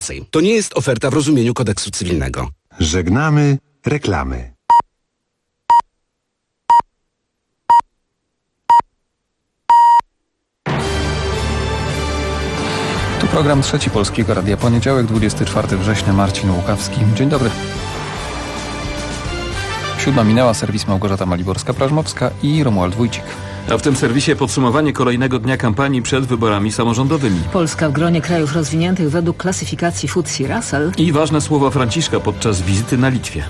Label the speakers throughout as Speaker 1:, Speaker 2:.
Speaker 1: To nie jest oferta w rozumieniu kodeksu cywilnego.
Speaker 2: Żegnamy reklamy.
Speaker 3: Tu program Trzeci Polskiego Radia. Poniedziałek, 24 września. Marcin Łukawski. Dzień dobry. 7 minęła, serwis Małgorzata Maliborska-Prażmowska i Romuald Wójcik.
Speaker 4: A w tym serwisie podsumowanie kolejnego dnia kampanii przed wyborami samorządowymi.
Speaker 5: Polska w gronie krajów rozwiniętych według klasyfikacji FTSE Russell.
Speaker 4: I ważne słowa Franciszka podczas wizyty na Litwie.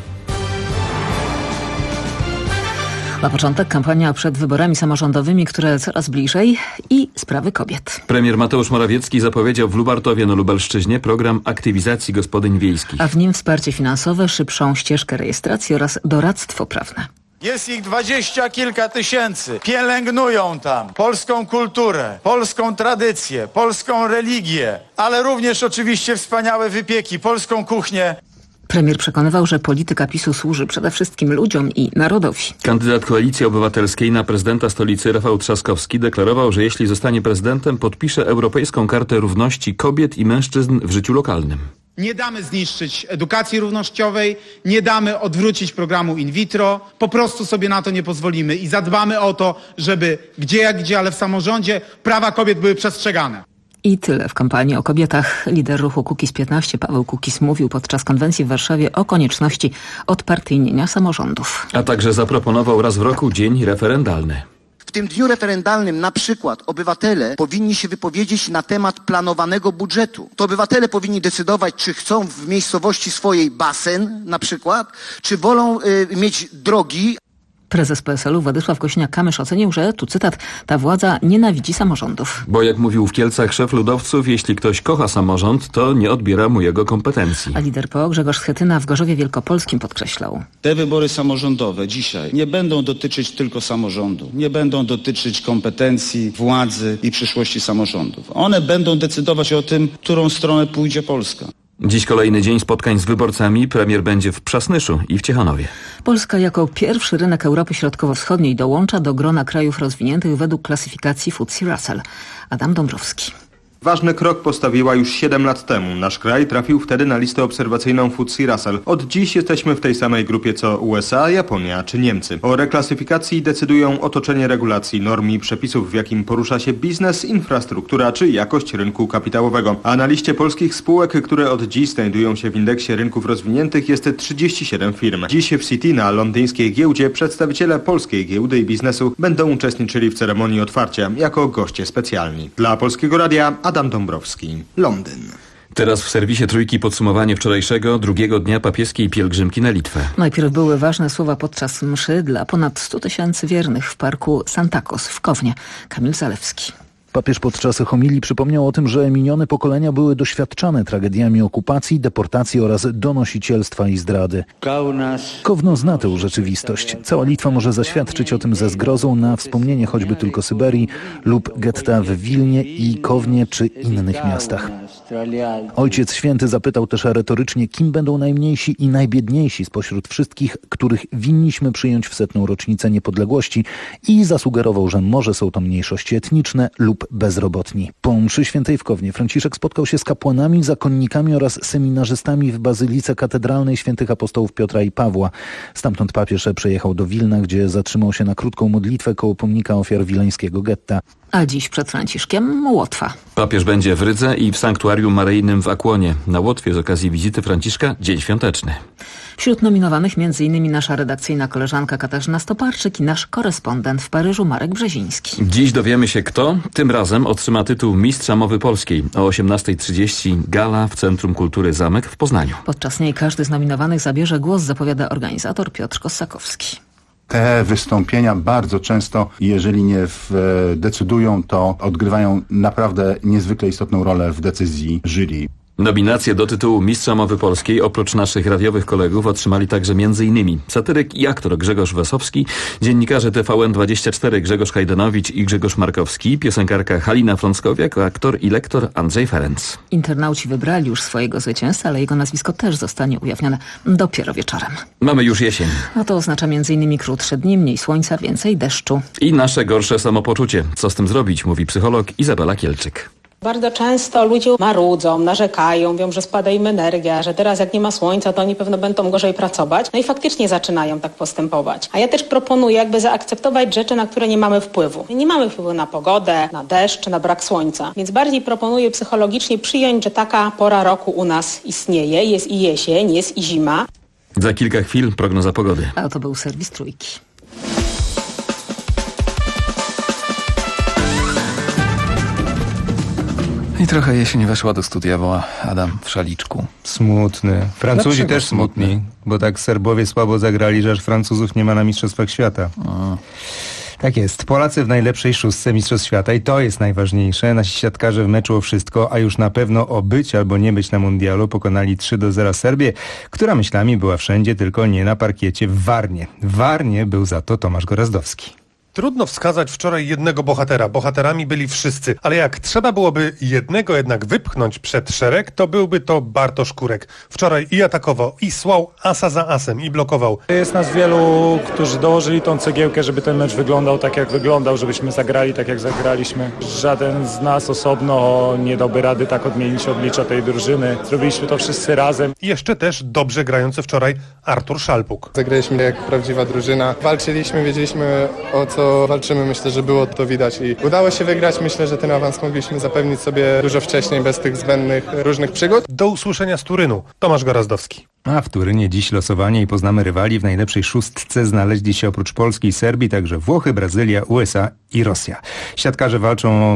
Speaker 5: Na początek kampania przed wyborami samorządowymi, które coraz bliżej, i sprawy kobiet.
Speaker 4: Premier Mateusz Morawiecki zapowiedział w Lubartowie na Lubelszczyźnie program aktywizacji gospodyń wiejskich.
Speaker 5: A w nim wsparcie finansowe, szybszą ścieżkę rejestracji oraz doradztwo prawne.
Speaker 6: Jest ich 20 kilka tysięcy. Pielęgnują tam polską kulturę, polską tradycję, polską religię, ale również oczywiście wspaniałe wypieki, polską kuchnię.
Speaker 5: Premier przekonywał, że polityka PiS-u służy przede wszystkim ludziom i narodowi.
Speaker 4: Kandydat Koalicji Obywatelskiej na prezydenta stolicy Rafał Trzaskowski deklarował, że jeśli zostanie prezydentem, podpisze Europejską Kartę Równości Kobiet i Mężczyzn w życiu lokalnym.
Speaker 7: Nie damy zniszczyć edukacji równościowej, nie damy odwrócić programu in vitro, po prostu sobie na to nie pozwolimy i zadbamy o to, żeby gdzie, ale w samorządzie prawa kobiet były przestrzegane.
Speaker 5: I tyle w kampanii o kobietach. Lider ruchu Kukiz15 Paweł Kukiz mówił podczas konwencji w Warszawie o konieczności odpartyjnienia samorządów.
Speaker 4: A także zaproponował raz w roku dzień referendalny.
Speaker 8: W tym dniu referendalnym na przykład obywatele powinni się wypowiedzieć na temat planowanego budżetu. To obywatele powinni decydować, czy chcą w miejscowości swojej basen na przykład, czy wolą mieć drogi.
Speaker 5: Prezes PSL-u Władysław Kosiniak-Kamysz ocenił, że, tu cytat, ta władza nienawidzi samorządów.
Speaker 4: Bo jak mówił w Kielcach szef ludowców, jeśli ktoś kocha samorząd, to nie odbiera mu jego kompetencji.
Speaker 5: A lider PO Grzegorz Schetyna w Gorzowie Wielkopolskim podkreślał.
Speaker 9: Te wybory samorządowe dzisiaj nie będą dotyczyć tylko samorządu. Nie będą dotyczyć kompetencji, władzy i przyszłości samorządów. One będą decydować o tym, którą stronę pójdzie Polska.
Speaker 4: Dziś kolejny dzień spotkań z wyborcami. Premier będzie w Przasnyszu i w Ciechanowie.
Speaker 5: Polska jako pierwszy rynek Europy Środkowo-Wschodniej dołącza do grona krajów rozwiniętych według klasyfikacji FTSE Russell. Adam Dąbrowski.
Speaker 10: Ważny krok postawiła już 7 lat temu. Nasz kraj trafił wtedy na listę obserwacyjną FTSE Russell. Od dziś jesteśmy w tej samej grupie co USA, Japonia czy Niemcy. O reklasyfikacji decydują otoczenie regulacji, norm i przepisów, w jakim porusza się biznes, infrastruktura czy jakość rynku kapitałowego. A na liście polskich spółek, które od dziś znajdują się w indeksie rynków rozwiniętych, jest 37 firm. Dziś w City na londyńskiej giełdzie przedstawiciele polskiej giełdy i biznesu będą uczestniczyli w ceremonii otwarcia jako goście specjalni. Dla Polskiego Radia Adam Dąbrowski, Londyn.
Speaker 4: Teraz w serwisie Trójki podsumowanie wczorajszego, drugiego dnia papieskiej pielgrzymki na Litwę.
Speaker 5: Najpierw były ważne słowa podczas mszy dla ponad 100 tysięcy wiernych w parku Santakos w Kownie. Kamil Zalewski.
Speaker 11: Papież podczas homilii przypomniał o tym, że minione pokolenia były doświadczane tragediami okupacji, deportacji oraz donosicielstwa i zdrady. Kowno zna tę rzeczywistość. Cała Litwa może zaświadczyć o tym ze zgrozą na wspomnienie choćby tylko Syberii lub getta w Wilnie i Kownie czy innych miastach. Ojciec Święty zapytał też retorycznie, kim będą najmniejsi i najbiedniejsi spośród wszystkich, których winniśmy przyjąć w 100. rocznicę niepodległości i zasugerował, że może są to mniejszości etniczne lub bezrobotni. Po mszy świętej w Kownie Franciszek spotkał się z kapłanami, zakonnikami oraz seminarzystami w Bazylice Katedralnej Świętych Apostołów Piotra i Pawła. Stamtąd papież przejechał do Wilna, gdzie zatrzymał się na krótką modlitwę koło pomnika ofiar wileńskiego getta.
Speaker 5: A dziś przed Franciszkiem Łotwa.
Speaker 4: Papież będzie w Rydze i w sanktuarium maryjnym w Akłonie. Na Łotwie z okazji wizyty Franciszka dzień świąteczny.
Speaker 5: Wśród nominowanych m.in. nasza redakcyjna koleżanka Katarzyna Stoparczyk i nasz korespondent w Paryżu Marek Brzeziński.
Speaker 4: Dziś dowiemy się kto tym razem otrzyma tytuł Mistrza Mowy Polskiej. O 18:30 gala w Centrum Kultury Zamek w Poznaniu.
Speaker 5: Podczas niej każdy z nominowanych zabierze głos, zapowiada organizator Piotr Kossakowski.
Speaker 12: Te wystąpienia bardzo często, jeżeli nie decydują, to odgrywają naprawdę niezwykle istotną rolę w decyzji jury.
Speaker 4: Nominacje do tytułu Mistrza Mowy Polskiej oprócz naszych radiowych kolegów otrzymali także m.in. satyryk i aktor Grzegorz Wasowski, dziennikarze TVN24 Grzegorz Hajdanowicz i Grzegorz Markowski, piosenkarka Halina Frąckowiak, aktor i lektor Andrzej Ferenc.
Speaker 5: Internauci wybrali już swojego zwycięzcę, ale jego nazwisko też zostanie ujawnione dopiero wieczorem.
Speaker 4: Mamy już jesień.
Speaker 5: A to oznacza m.in. krótsze dni, mniej słońca, więcej deszczu.
Speaker 4: I nasze gorsze samopoczucie. Co z tym zrobić, mówi psycholog Izabela Kielczyk.
Speaker 13: Bardzo często ludzie marudzą, narzekają, mówią, że spada im energia, że teraz jak nie ma słońca, to oni pewno będą gorzej pracować. No i faktycznie zaczynają tak postępować. A ja też proponuję jakby zaakceptować rzeczy, na które nie mamy wpływu. Nie mamy wpływu na pogodę, na deszcz, na brak słońca. Więc bardziej proponuję psychologicznie przyjąć, że taka pora roku u nas istnieje. Jest i jesień, jest i zima.
Speaker 4: Za kilka chwil prognoza pogody.
Speaker 5: A to był serwis Trójki.
Speaker 3: I trochę jesień weszła do studia, bo Adam w szaliczku.
Speaker 14: Smutny. Francuzi
Speaker 3: Dlaczego
Speaker 14: też smutni, bo tak Serbowie słabo zagrali, że aż Francuzów nie ma na Mistrzostwach Świata. Tak jest. Polacy w najlepszej szóstce Mistrzostw Świata i to jest najważniejsze. Nasi siatkarze w meczu o wszystko, a już na pewno o być albo nie być na mundialu pokonali 3-0 Serbię, która myślami była wszędzie, tylko nie na parkiecie w Warnie. W Warnie był za to Tomasz Gorazdowski.
Speaker 15: Trudno wskazać wczoraj jednego bohatera. Bohaterami byli wszyscy, ale jak trzeba byłoby jednego jednak wypchnąć przed szereg, to byłby to Bartosz Kurek. Wczoraj i atakował, i słał asa za asem, i blokował.
Speaker 16: Jest nas wielu, którzy dołożyli tą cegiełkę, żeby ten mecz wyglądał tak, jak wyglądał, żebyśmy zagrali tak, jak zagraliśmy. Żaden z nas osobno nie dałby rady tak odmienić oblicza tej drużyny. Zrobiliśmy to wszyscy razem.
Speaker 15: I jeszcze też dobrze grający wczoraj Artur Szalpuk.
Speaker 17: Zagraliśmy jak prawdziwa drużyna. Walczyliśmy, wiedzieliśmy o co walczymy, myślę, że było to widać i udało się wygrać. Myślę, że ten awans mogliśmy zapewnić sobie dużo wcześniej, bez tych zbędnych różnych przygód.
Speaker 15: Do usłyszenia z Turynu. Tomasz Gorazdowski.
Speaker 14: A w Turynie dziś losowanie i poznamy rywali. W najlepszej szóstce znaleźli się oprócz Polski i Serbii także Włochy, Brazylia, USA i Rosja. Siatkarze walczą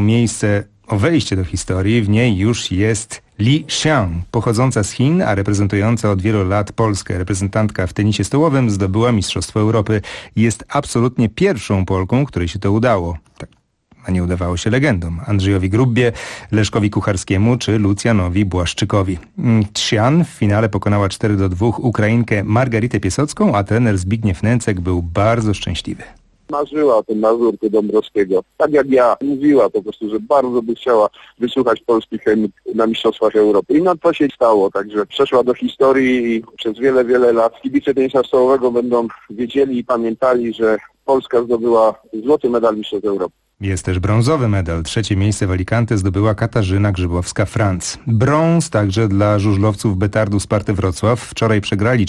Speaker 14: o wejście do historii. W niej już jest Li Xiang, pochodząca z Chin, a reprezentująca od wielu lat Polskę. Reprezentantka w tenisie stołowym zdobyła Mistrzostwo Europy. Jest absolutnie pierwszą Polką, której się to udało. Tak, a nie udawało się legendom. Andrzejowi Grubbie, Leszkowi Kucharskiemu czy Lucjanowi Błaszczykowi. Xian w finale pokonała 4-2 Ukrainkę Margaritę Piesocką, a trener Zbigniew Nęcek był bardzo szczęśliwy.
Speaker 18: Marzyła o tym Mazurku Dąbrowskiego. Tak jak ja, mówiła po prostu, że bardzo by chciała wysłuchać polski hymn na Mistrzostwach Europy. I no to się stało, także przeszła do historii i przez wiele, wiele lat kibice tenisa stołowego będą wiedzieli i pamiętali, że Polska zdobyła złoty medal Mistrzostw Europy.
Speaker 14: Jest też brązowy medal. 3. miejsce w Alicante zdobyła Katarzyna Grzybowska-Franc. Brąz także dla żużlowców Betardu Sparty Wrocław. Wczoraj przegrali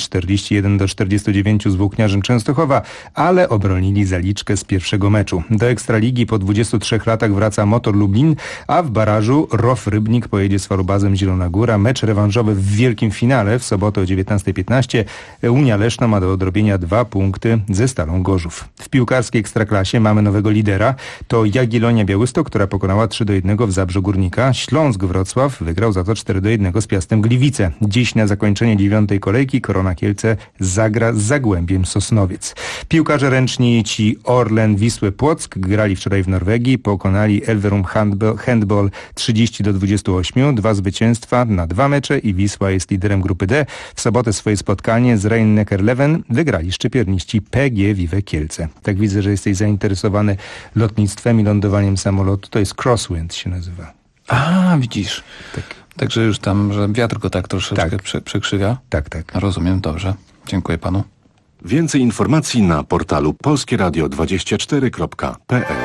Speaker 14: 41-49 z Włókniarzem Częstochowa, ale obronili zaliczkę z pierwszego meczu. Do Ekstraligi po 23 latach wraca Motor Lublin, a w barażu ROF Rybnik pojedzie z Farubazem Zielona Góra. Mecz rewanżowy w wielkim finale w sobotę o 19:15. Unia Leszno ma do odrobienia 2 punkty ze Stalą Gorzów. W piłkarskiej Ekstraklasie mamy nowego lidera. To Jagiellonia Białystok, która pokonała 3-1 w Zabrzu Górnika. Śląsk Wrocław wygrał za to 4-1 z Piastem Gliwice. Dziś na zakończenie 9. kolejki Korona Kielce zagra z Zagłębiem Sosnowiec. Piłkarze ręczni ci Orlen Wisły Płock grali wczoraj w Norwegii. Pokonali Elverum Handball 30-28. 2 zwycięstwa na 2 mecze i Wisła jest liderem grupy D. W sobotę swoje spotkanie z Rhein-Neckar Leven wygrali szczypierniści PG Vive Kielce. Tak widzę, że jesteś zainteresowany lotnictwem i lądowaniem samolotu. To jest Crosswind się nazywa.
Speaker 3: A, widzisz. Tak. Także już tam, że wiatr go tak troszeczkę przekrzywia.
Speaker 14: Tak.
Speaker 3: Rozumiem, dobrze. Dziękuję panu.
Speaker 2: Więcej informacji na portalu polskieradio24.pl.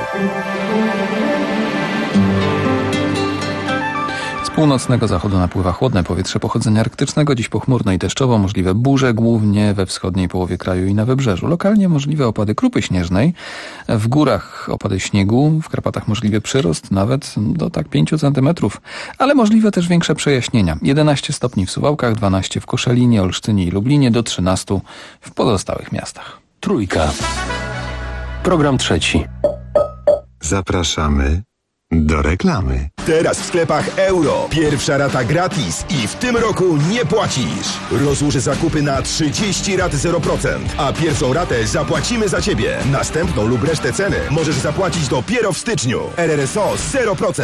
Speaker 3: Z północnego zachodu napływa chłodne powietrze pochodzenia arktycznego. Dziś pochmurno i deszczowo, możliwe burze, głównie we wschodniej połowie kraju i na wybrzeżu. Lokalnie możliwe opady krupy śnieżnej. W górach opady śniegu, w Karpatach możliwy przyrost nawet do 5 centymetrów. Ale możliwe też większe przejaśnienia. 11 stopni w Suwałkach, 12 w Koszalinie, Olsztynie i Lublinie, do 13 w pozostałych miastach.
Speaker 2: Trójka. Program trzeci. Zapraszamy do reklamy.
Speaker 19: Teraz w sklepach Euro. Pierwsza rata gratis i w tym roku nie płacisz. Rozłóż zakupy na 30 rat 0%, a pierwszą ratę zapłacimy za Ciebie. Następną lub resztę ceny możesz zapłacić dopiero w styczniu. RRSO 0%.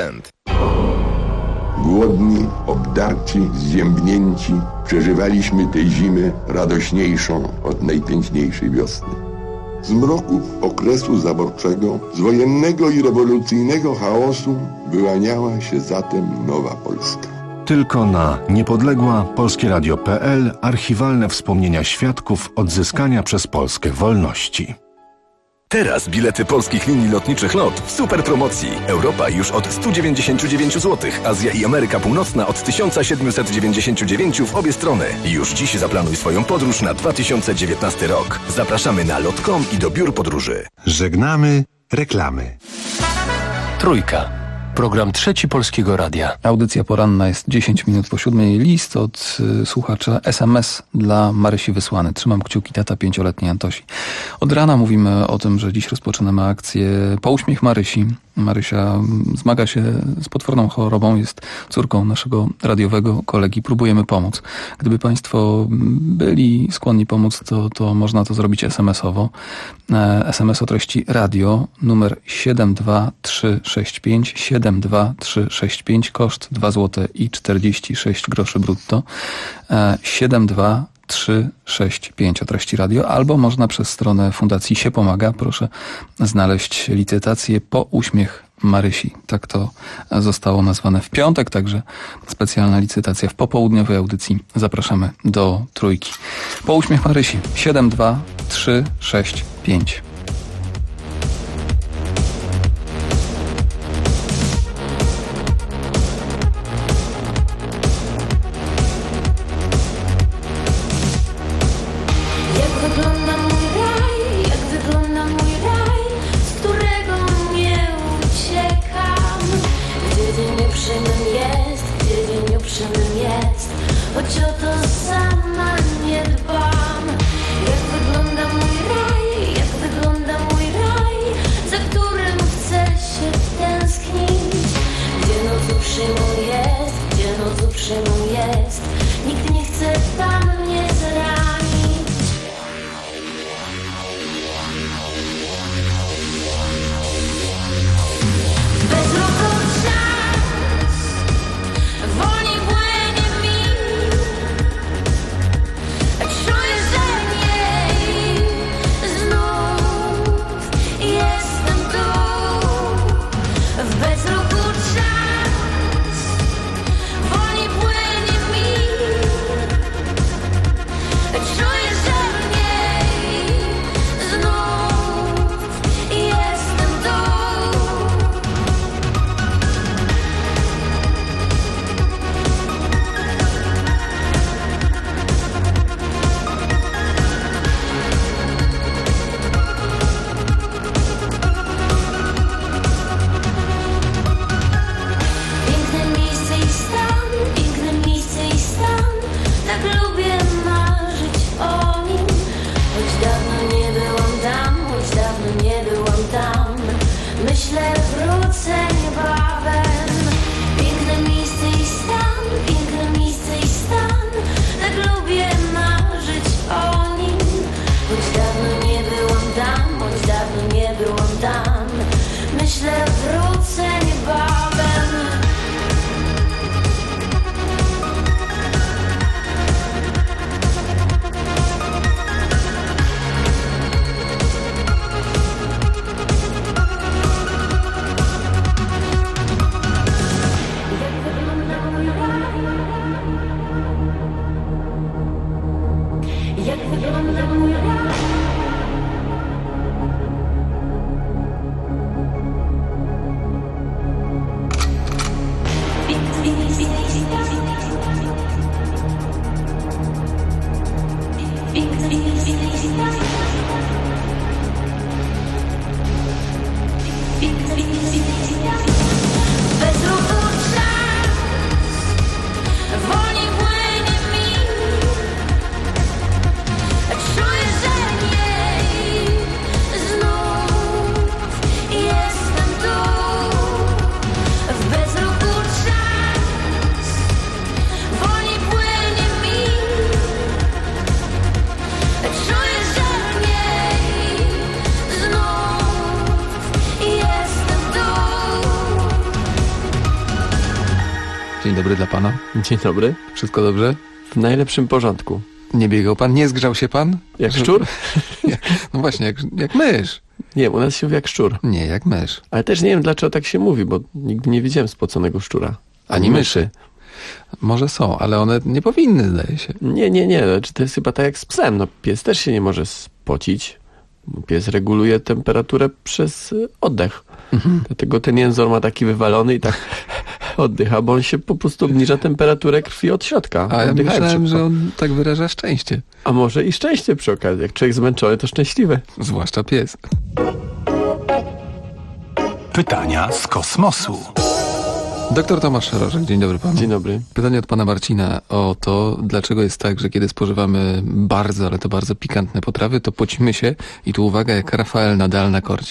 Speaker 20: Głodni, obdarci, zziębnięci, przeżywaliśmy tej zimy radośniejszą od najpiękniejszej wiosny. Z mroków okresu zaborczego, z wojennego i rewolucyjnego chaosu wyłaniała się zatem nowa Polska.
Speaker 2: Tylko na niepodległa polskieradio.pl archiwalne wspomnienia świadków odzyskania przez Polskę wolności.
Speaker 19: Teraz bilety polskich linii lotniczych LOT w super promocji. Europa już od 199 zł, Azja i Ameryka Północna od 1799 w obie strony. Już dziś zaplanuj swoją podróż na 2019 rok. Zapraszamy na lot.com i do biur podróży.
Speaker 2: Żegnamy reklamy.
Speaker 21: Trójka. Program Trzeci Polskiego Radia.
Speaker 3: Audycja poranna jest 10 minut po 7. List od słuchacza. SMS dla Marysi wysłany. Trzymam kciuki, tata 5-letniej Antosi. Od rana mówimy o tym, że dziś rozpoczynamy akcję Po uśmiech Marysi. Marysia zmaga się z potworną chorobą, jest córką naszego radiowego kolegi. Próbujemy pomóc. Gdyby Państwo byli skłonni pomóc, to można to zrobić SMS-owo. SMS o treści radio, numer 72365, 72365, koszt 2 zł i 46 groszy brutto. 72365 o treści radio, albo można przez stronę Fundacji Się Pomaga. Proszę znaleźć licytację Po uśmiech Marysi. Tak to zostało nazwane w piątek, także specjalna licytacja w popołudniowej audycji. Zapraszamy do Trójki. Po uśmiech Marysi 72365.
Speaker 22: Choć o to sama nie dbam. Jak wygląda mój raj, jak wygląda mój raj, za którym chcę się tęsknić. Gdzie noc uprzejmą jest, gdzie noc uprzejmą jest, nikt nie chce tam mnie zranić. Bezrobocia wolniej płynie mi. Czuję, że nie, znów jestem tu. W bezruchu czas wolniej płynie mi. Czuję, że nie, znów jestem tu. Piękne miejsce i stan, piękne miejsce i stan, tak lubię marzyć o nim. Choć dawno nie byłam tam, choć dawno nie byłam tam, myślę wrócę niebawem. Piękne miejsce i stan, piękne miejsce i stan, tak lubię marzyć o nim. Choć dawno nie byłam tam, choć dawno nie byłam tam, myślę wrócę niebawem. Jak wygląda mój raj? Bez ruchu czas wolniej płynie mi. Czuję, że nie, znów jestem tu. W bezruchu czas wolniej płynie mi. Czuję, że nie, znów jestem tu.
Speaker 3: Dzień dobry dla pana.
Speaker 23: Dzień dobry.
Speaker 3: Wszystko dobrze?
Speaker 23: W najlepszym porządku.
Speaker 3: Nie biegał pan? Nie zgrzał się pan?
Speaker 23: Jak szczur?
Speaker 3: No właśnie, jak mysz.
Speaker 23: Nie, u nas się mówi jak szczur.
Speaker 3: Nie, jak mysz.
Speaker 23: Ale też nie wiem, dlaczego tak się mówi, bo nigdy nie widziałem spoconego szczura.
Speaker 3: Ani myszy. Może są, ale one nie powinny, zdaje się.
Speaker 23: Nie. Znaczy, to jest chyba tak jak z psem. No, pies też się nie może spocić. Pies reguluje temperaturę przez oddech. Dlatego ten jęzor ma taki wywalony i tak oddycha, bo on się po prostu obniża temperaturę krwi od środka.
Speaker 3: A ja myślałem, że on tak wyraża szczęście.
Speaker 23: A może i szczęście przy okazji. Jak człowiek zmęczony, to szczęśliwy.
Speaker 3: Zwłaszcza pies.
Speaker 1: Pytania z kosmosu.
Speaker 3: Doktor Tomasz Szerożek, dzień dobry panu.
Speaker 23: Dzień dobry.
Speaker 3: Pytanie od pana Marcina o to, dlaczego jest tak, że kiedy spożywamy bardzo, ale to bardzo pikantne potrawy, to pocimy się i tu uwaga, jak Rafael Nadal na korcie.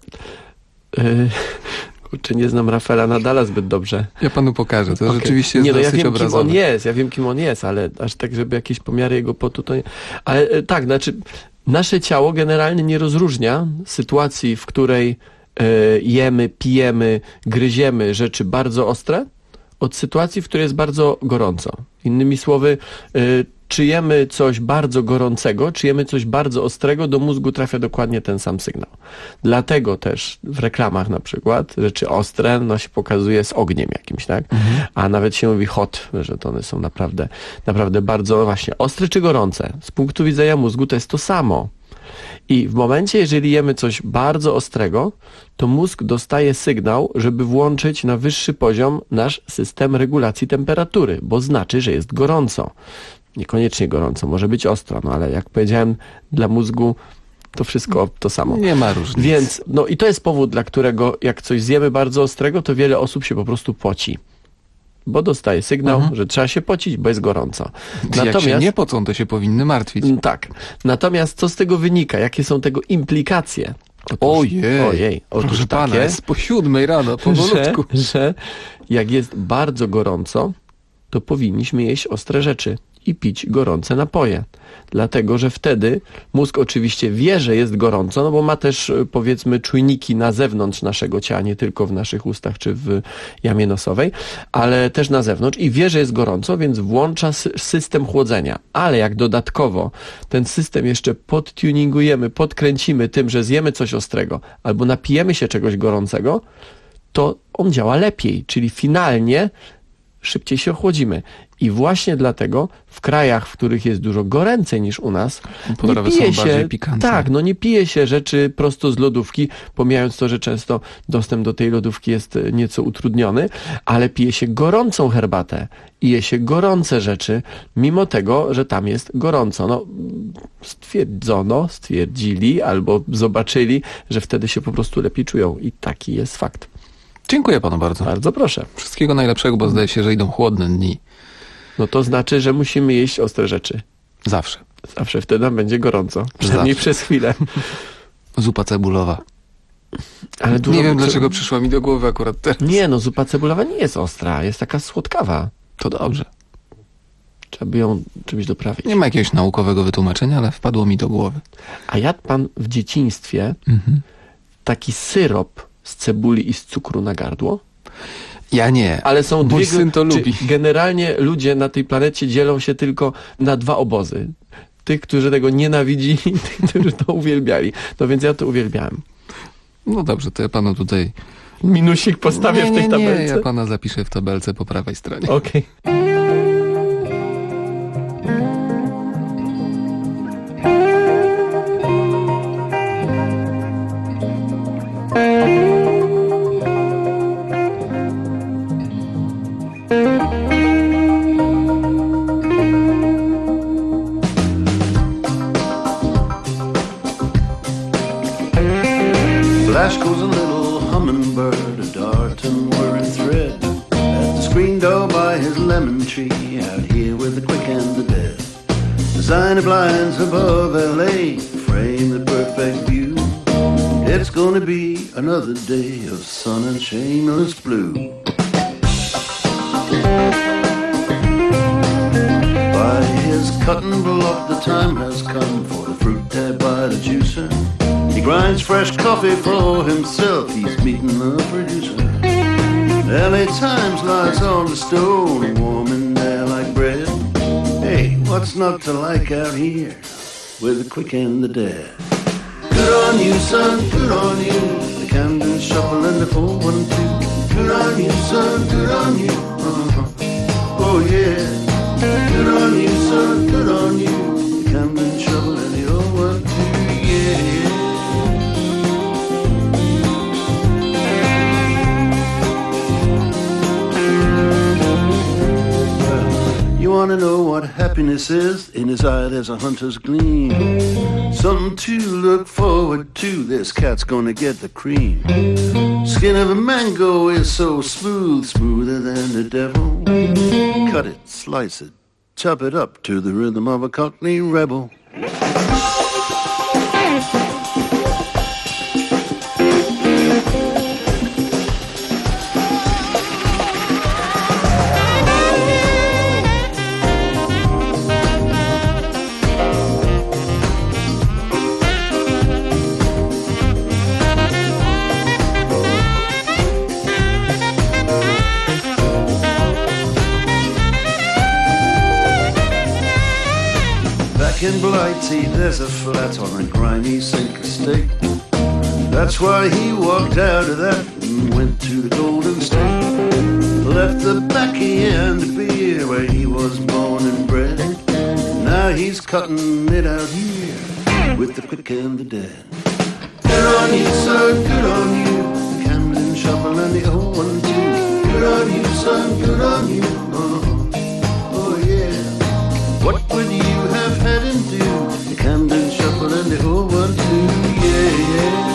Speaker 23: Kurczę, nie znam Rafaela Nadala zbyt dobrze.
Speaker 3: Ja panu pokażę, to rzeczywiście jest dosyć obrazowe.
Speaker 23: Ja wiem, kim on jest, ale aż tak, żeby jakieś pomiary jego potu, to nie. Ale tak, znaczy, nasze ciało generalnie nie rozróżnia sytuacji, w której jemy, pijemy, gryziemy rzeczy bardzo ostre, od sytuacji, w której jest bardzo gorąco. Innymi słowy, czy jemy coś bardzo gorącego, czy jemy coś bardzo ostrego, do mózgu trafia dokładnie ten sam sygnał. Dlatego też w reklamach na przykład rzeczy ostre się pokazuje z ogniem jakimś, tak? A nawet się mówi hot, że to one są naprawdę bardzo właśnie ostre czy gorące. Z punktu widzenia mózgu to jest to samo. I w momencie, jeżeli jemy coś bardzo ostrego, to mózg dostaje sygnał, żeby włączyć na wyższy poziom nasz system regulacji temperatury, bo znaczy, że jest gorąco. Niekoniecznie gorąco, może być ostro, ale jak powiedziałem, dla mózgu to wszystko to samo.
Speaker 3: Nie ma różnicy.
Speaker 23: Więc, i to jest powód, dla którego jak coś zjemy bardzo ostrego, to wiele osób się po prostu poci. Bo dostaje sygnał, że trzeba się pocić, bo jest gorąco.
Speaker 3: Jak się nie pocą, to się powinny martwić.
Speaker 23: Tak. Natomiast co z tego wynika? Jakie są tego implikacje?
Speaker 3: Ojej.
Speaker 23: Otóż
Speaker 3: pana, jest po 7 rano, powolutku.
Speaker 23: Że jak jest bardzo gorąco, to powinniśmy jeść ostre rzeczy i pić gorące napoje. Dlatego, że wtedy mózg oczywiście wie, że jest gorąco, bo ma też, powiedzmy, czujniki na zewnątrz naszego ciała, nie tylko w naszych ustach czy w jamie nosowej, ale też na zewnątrz i wie, że jest gorąco, więc włącza system chłodzenia. Ale jak dodatkowo ten system jeszcze podtuningujemy, podkręcimy tym, że zjemy coś ostrego albo napijemy się czegoś gorącego, to on działa lepiej, czyli finalnie szybciej się ochłodzimy. I właśnie dlatego w krajach, w których jest dużo goręcej niż u nas,
Speaker 3: potrawy są bardziej pikantne.
Speaker 23: Tak, nie pije się rzeczy prosto z lodówki, pomijając to, że często dostęp do tej lodówki jest nieco utrudniony, ale pije się gorącą herbatę i je się gorące rzeczy, mimo tego, że tam jest gorąco. Stwierdzili albo zobaczyli, że wtedy się po prostu lepiej czują i taki jest fakt.
Speaker 3: Dziękuję panu bardzo.
Speaker 23: Bardzo proszę.
Speaker 3: Wszystkiego najlepszego, bo zdaje się, że idą chłodne dni.
Speaker 23: To znaczy, że musimy jeść ostre rzeczy.
Speaker 3: Zawsze.
Speaker 23: Zawsze, wtedy nam będzie gorąco. Przynajmniej przez chwilę.
Speaker 3: Zupa cebulowa.
Speaker 23: Ale
Speaker 3: nie wiem, dlaczego przyszła mi do głowy akurat teraz.
Speaker 23: Nie, zupa cebulowa nie jest ostra, jest taka słodkawa.
Speaker 3: To dobrze.
Speaker 23: Trzeba by ją czymś doprawić.
Speaker 3: Nie ma jakiegoś naukowego wytłumaczenia, ale wpadło mi do głowy.
Speaker 23: A jadł pan w dzieciństwie taki syrop z cebuli i z cukru na gardło?
Speaker 3: Ja nie,
Speaker 23: ale są
Speaker 3: mój syn to lubi.
Speaker 23: Generalnie ludzie na tej planecie dzielą się tylko na dwa obozy. Tych, którzy tego nienawidzili i tych, którzy to uwielbiali. Więc ja to uwielbiałem.
Speaker 3: No dobrze, to ja panu tutaj
Speaker 23: minusik postawię w tej tabelce.
Speaker 3: Nie, ja pana zapiszę w tabelce po prawej stronie.
Speaker 23: Okej.
Speaker 6: Flash goes a little hummingbird, a darting whirring thread, at the screen door by his lemon tree, out here with the quick and the dead. Designer blinds above LA frame the perfect view. It's gonna be another day of sun and shameless blue. By his cutting block the time has come for the fruit tab by the juicer. He grinds fresh coffee for himself, he's meeting the producer. LA Times lies on the stone, warm in there like bread. Hey, what's not to like out here with the quick and the dead? Good on you, son, good on you. The Camden Shuffle and the 412. Good on you, son, good on you. Oh yeah. Good on you, son, good on you. The Camden Shuffle and the 012, yeah. wanna know what happiness is? In his eye there's a hunter's gleam. Something to look forward to. This cat's gonna get the cream. Skin of a mango is so smooth, smoother than the devil. Cut it, slice it, chop it up to the rhythm of a Cockney rebel. In Blighty there's a flat on a grimy sink estate. That's why he walked out of that and went to the Golden State. Left the baccy and the beer where he was born and bred. Now he's cutting it out here with the quick and the dead. Good on you, son, good on you. The Camden Shuffle and the 012. Good on you, son, good on you. Oh yeah. What would you have had him do? The Camden Shuffle and the 012, yeah, yeah.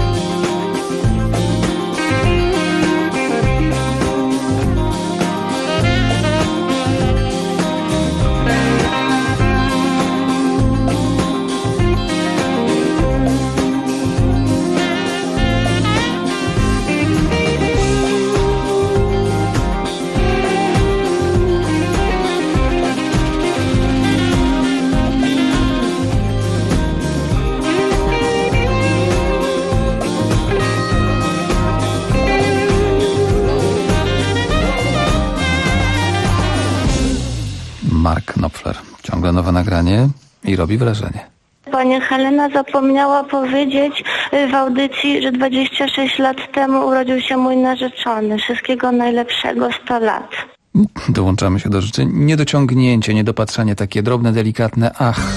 Speaker 3: Mark Knopfler. Ciągle nowe nagranie i robi wrażenie.
Speaker 7: Pani Helena zapomniała powiedzieć w audycji, że 26 lat temu urodził się mój narzeczony. Wszystkiego najlepszego, 100 lat.
Speaker 3: Dołączamy się do życzeń. Niedociągnięcie, niedopatrzenie, takie drobne, delikatne ach.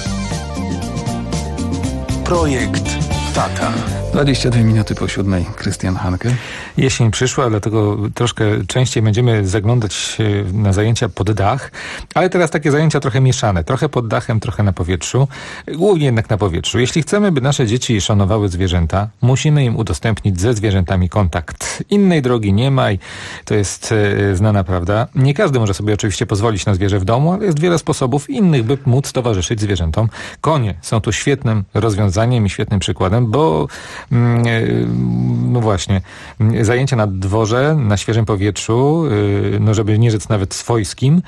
Speaker 1: Projekt Tata.
Speaker 3: 22 minuty po 7. Krystian Hanke.
Speaker 14: Jesień przyszła, dlatego troszkę częściej będziemy zaglądać na zajęcia pod dach, ale teraz takie zajęcia trochę mieszane. Trochę pod dachem, trochę na powietrzu. Głównie jednak na powietrzu. Jeśli chcemy, by nasze dzieci szanowały zwierzęta, musimy im udostępnić ze zwierzętami kontakt. Innej drogi nie ma i to jest znana prawda. Nie każdy może sobie oczywiście pozwolić na zwierzę w domu, ale jest wiele sposobów innych, by móc towarzyszyć zwierzętom. Konie są tu świetnym rozwiązaniem i świetnym przykładem, bo no właśnie, zajęcia na dworze, na świeżym powietrzu, no żeby nie rzec nawet swojskim,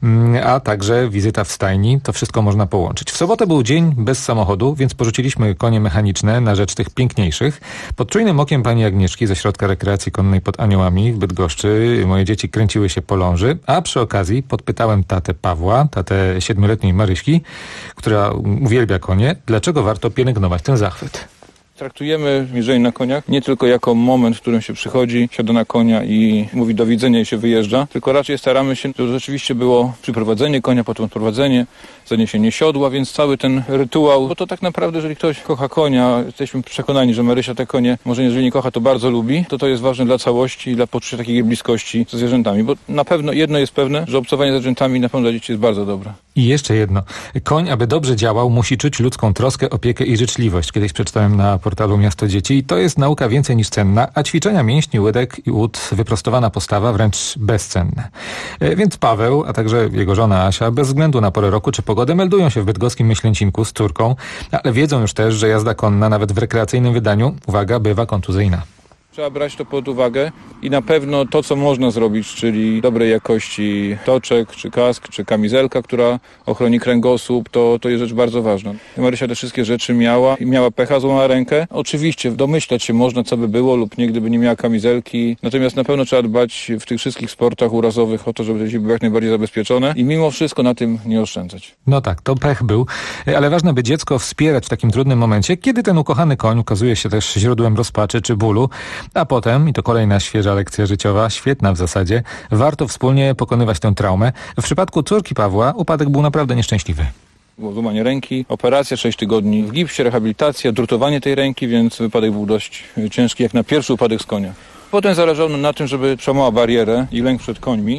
Speaker 14: a także wizyta w stajni, to wszystko można połączyć. W sobotę był dzień bez samochodu, więc porzuciliśmy konie mechaniczne na rzecz tych piękniejszych. Pod czujnym okiem pani Agnieszki ze Środka Rekreacji Konnej pod Aniołami w Bydgoszczy moje dzieci kręciły się po ląży, a przy okazji podpytałem tatę Pawła, tatę 7-letniej Maryśki, która uwielbia konie, dlaczego warto pielęgnować ten zachwyt.
Speaker 8: Traktujemy jeżdżenie na koniach nie tylko jako moment, w którym się przychodzi, siada na konia i mówi do widzenia i się wyjeżdża, tylko raczej staramy się, to rzeczywiście było przyprowadzenie konia, potem odprowadzenie, zaniesienie siodła, więc cały ten rytuał, bo to tak naprawdę, jeżeli ktoś kocha konia, jesteśmy przekonani, że Marysia te konie, może jeżeli nie kocha, to bardzo lubi, to jest ważne dla całości i dla poczucia takiej bliskości ze zwierzętami, bo na pewno jedno jest pewne, że obcowanie ze zwierzętami na pewno dla dzieci jest bardzo dobre.
Speaker 14: I jeszcze jedno. Koń, aby dobrze działał, musi czuć ludzką troskę, opiekę i życzliwość. Kiedyś przeczytałem na portalu Miasto Dzieci i to jest nauka więcej niż cenna, a ćwiczenia mięśni, łydek i ud, wyprostowana postawa wręcz bezcenne. Więc Paweł, a także jego żona Asia, bez względu na porę roku czy pogodę, meldują się w bydgoskim Myślęcinku z córką, ale wiedzą już też, że jazda konna nawet w rekreacyjnym wydaniu, uwaga, bywa kontuzyjna.
Speaker 8: Trzeba brać to pod uwagę i na pewno to, co można zrobić, czyli dobrej jakości toczek, czy kask, czy kamizelka, która ochroni kręgosłup, to jest rzecz bardzo ważna. Marysia te wszystkie rzeczy miała i miała pecha, złamała rękę. Oczywiście domyślać się można, co by było lub nie, gdyby nie miała kamizelki. Natomiast na pewno trzeba dbać w tych wszystkich sportach urazowych o to, żeby te dzieci były jak najbardziej zabezpieczone i mimo wszystko na tym nie oszczędzać.
Speaker 14: No tak, to pech był, ale ważne, by dziecko wspierać w takim trudnym momencie, kiedy ten ukochany koń okazuje się też źródłem rozpaczy czy bólu. A potem, i to kolejna świeża lekcja życiowa, świetna w zasadzie, warto wspólnie pokonywać tę traumę. W przypadku córki Pawła upadek był naprawdę nieszczęśliwy.
Speaker 8: Było złamanie ręki, operacja 6 tygodni w gipsie, rehabilitacja, drutowanie tej ręki, więc wypadek był dość ciężki, jak na pierwszy upadek z konia. Potem zależało na tym, żeby przełamała barierę i lęk przed końmi.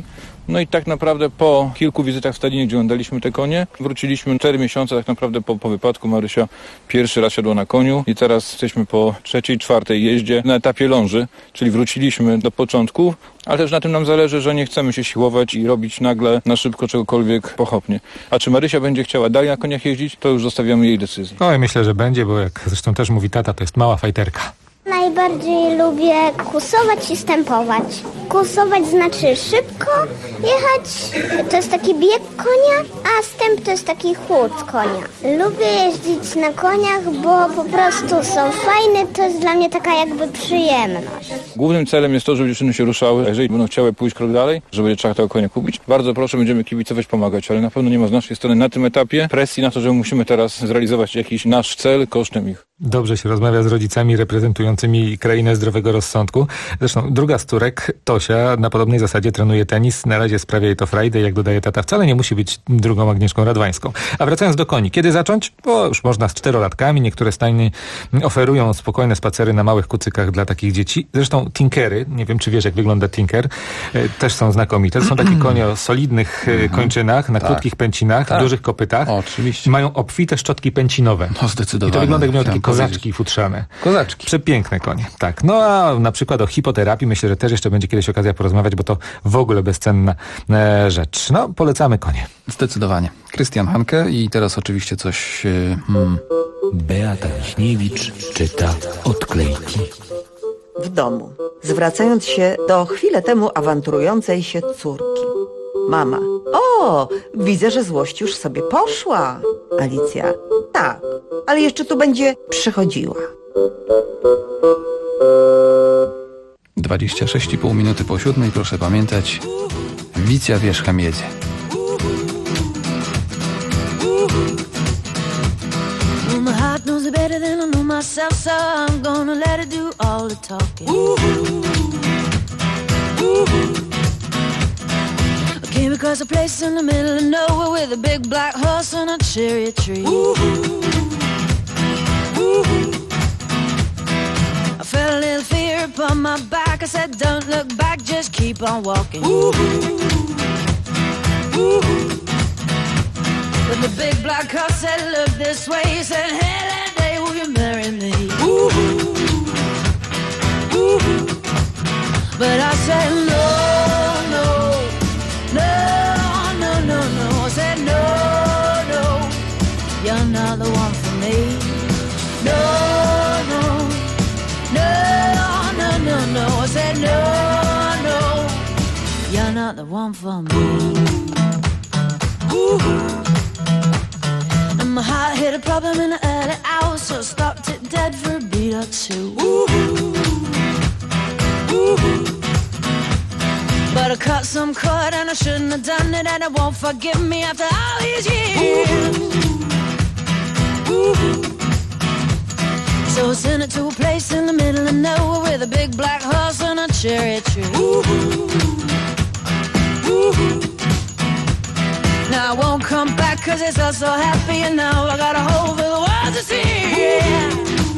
Speaker 8: No i tak naprawdę po kilku wizytach w Stalinie, gdzie oglądaliśmy te konie, wróciliśmy 4 miesiące tak naprawdę po wypadku. Marysia pierwszy raz siadła na koniu i teraz jesteśmy po 3., 4. jeździe na etapie ląży, czyli wróciliśmy do początku, ale też na tym nam zależy, że nie chcemy się siłować i robić nagle na szybko czegokolwiek pochopnie. A czy Marysia będzie chciała dalej na koniach jeździć, to już zostawiamy jej decyzję.
Speaker 14: Oj, myślę, że będzie, bo jak zresztą też mówi tata, to jest mała fajterka.
Speaker 9: Najbardziej lubię kusować i stępować. Kusować znaczy szybko jechać, to jest taki bieg konia, a stęp to jest taki chód konia. Lubię jeździć na koniach, bo po prostu są fajne, to jest dla mnie taka jakby przyjemność.
Speaker 8: Głównym celem jest to, żeby dziewczyny się ruszały, a jeżeli będą chciały pójść krok dalej, że będzie trzeba tego konia kupić, bardzo proszę, będziemy kibicować, pomagać, ale na pewno nie ma z naszej strony na tym etapie presji na to, że musimy teraz zrealizować jakiś nasz cel kosztem ich.
Speaker 14: Dobrze się rozmawia z rodzicami reprezentującymi krainę zdrowego rozsądku. Zresztą druga z córek, Tosia, na podobnej zasadzie trenuje tenis. Na razie sprawia jej to frajdę, jak dodaje tata, wcale nie musi być drugą Agnieszką Radwańską. A wracając do koni, kiedy zacząć? Bo już można z 4-latkami. Niektóre stajnie oferują spokojne spacery na małych kucykach dla takich dzieci. Zresztą tinkery, nie wiem czy wiesz jak wygląda tinker, też są znakomite. To są takie konie o solidnych kończynach, na krótkich pęcinach, dużych kopytach.
Speaker 3: Oczywiście.
Speaker 14: Mają obfite szczotki pęcinowe.
Speaker 3: No zdecydowanie.
Speaker 14: I to wygląda jak miał takie kozaczki futrzane.
Speaker 3: Kozaczki.
Speaker 14: Przepiękne konie. Tak. No a na przykład o hipoterapii myślę, że też jeszcze będzie kiedyś okazja porozmawiać, bo to w ogóle bezcenna rzecz. No, polecamy konie.
Speaker 3: Zdecydowanie. Krystian Hanke i teraz oczywiście coś...
Speaker 10: Beata Wiśniewicz czyta odklejki.
Speaker 11: W domu, zwracając się do chwilę temu awanturującej się córki. Mama. O, widzę, że złość już sobie poszła. Alicja. Tak, ale jeszcze tu będzie przychodziła.
Speaker 3: 26,5 minuty po 7, proszę pamiętać, Wicja wierzchem jedzie.
Speaker 22: My heart knows it better than I know myself, so I'm gonna let it do all the talking. I came across a place in the middle of nowhere with a big black horse and a cherry tree. I felt a little fear upon my back. I said, don't look back, just keep on walking. But the big black horse said, look this way. He said, hey, that day will you marry me? But I said, no, no, no, no, no, no. I said, no, no, you're not the one for me. No, no, no, no, no, no. I said, no, no, you're not the one for me. And my heart hit a problem in the early hours, so I stopped it dead for a beat or two. But I cut some cord and I shouldn't have done it, and it won't forgive me after all these years. So I sent it to a place in the middle of nowhere with a big black horse and a cherry tree. Now I won't come back 'cause it's all so happy, and now I got a hole for the world to see. Yeah.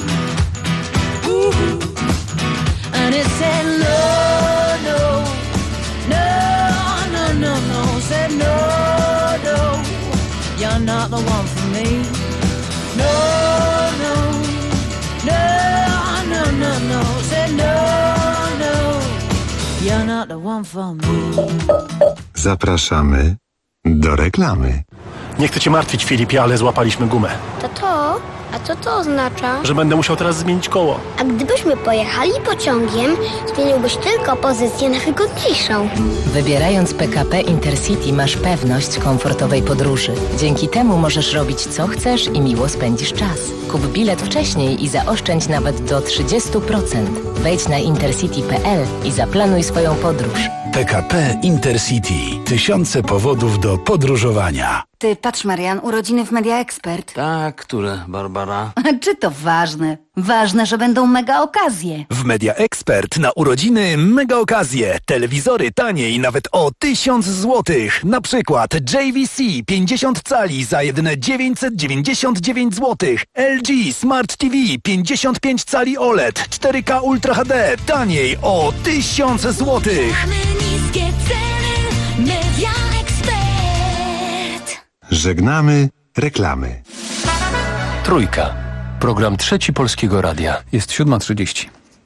Speaker 22: And it said no, no, no, no, no, no. Said no, no, you're not the one for me. No, no, no, no, no, no. Said no, no, you're not the one for me.
Speaker 2: Zapraszamy do reklamy.
Speaker 24: Nie chcę cię martwić, Filipie, ale złapaliśmy gumę.
Speaker 9: Tato, a co to oznacza?
Speaker 24: Że będę musiał teraz zmienić koło.
Speaker 9: A gdybyśmy pojechali pociągiem, zmieniłbyś tylko pozycję na wygodniejszą.
Speaker 25: Wybierając PKP Intercity masz pewność komfortowej podróży. Dzięki temu możesz robić co chcesz i miło spędzisz czas. Kup bilet wcześniej i zaoszczędź nawet do 30%. Wejdź na intercity.pl i zaplanuj swoją podróż.
Speaker 10: PKP Intercity. Tysiące powodów do podróżowania.
Speaker 26: Ty, patrz Marian, urodziny w Media Expert.
Speaker 27: Tak, które, Barbara?
Speaker 26: Czy to ważne? Ważne, że będą mega okazje.
Speaker 10: W Media Expert na urodziny mega okazje. Telewizory taniej nawet o 1000 zł. Na przykład JVC 50 cali za jedyne 999 zł. LG Smart TV 55 cali OLED 4K Ultra HD taniej o 1000 zł.
Speaker 22: Niskie ceny,
Speaker 2: Żegnamy reklamy.
Speaker 21: Trójka. Program Trzeci Polskiego Radia.
Speaker 3: Jest 7:30.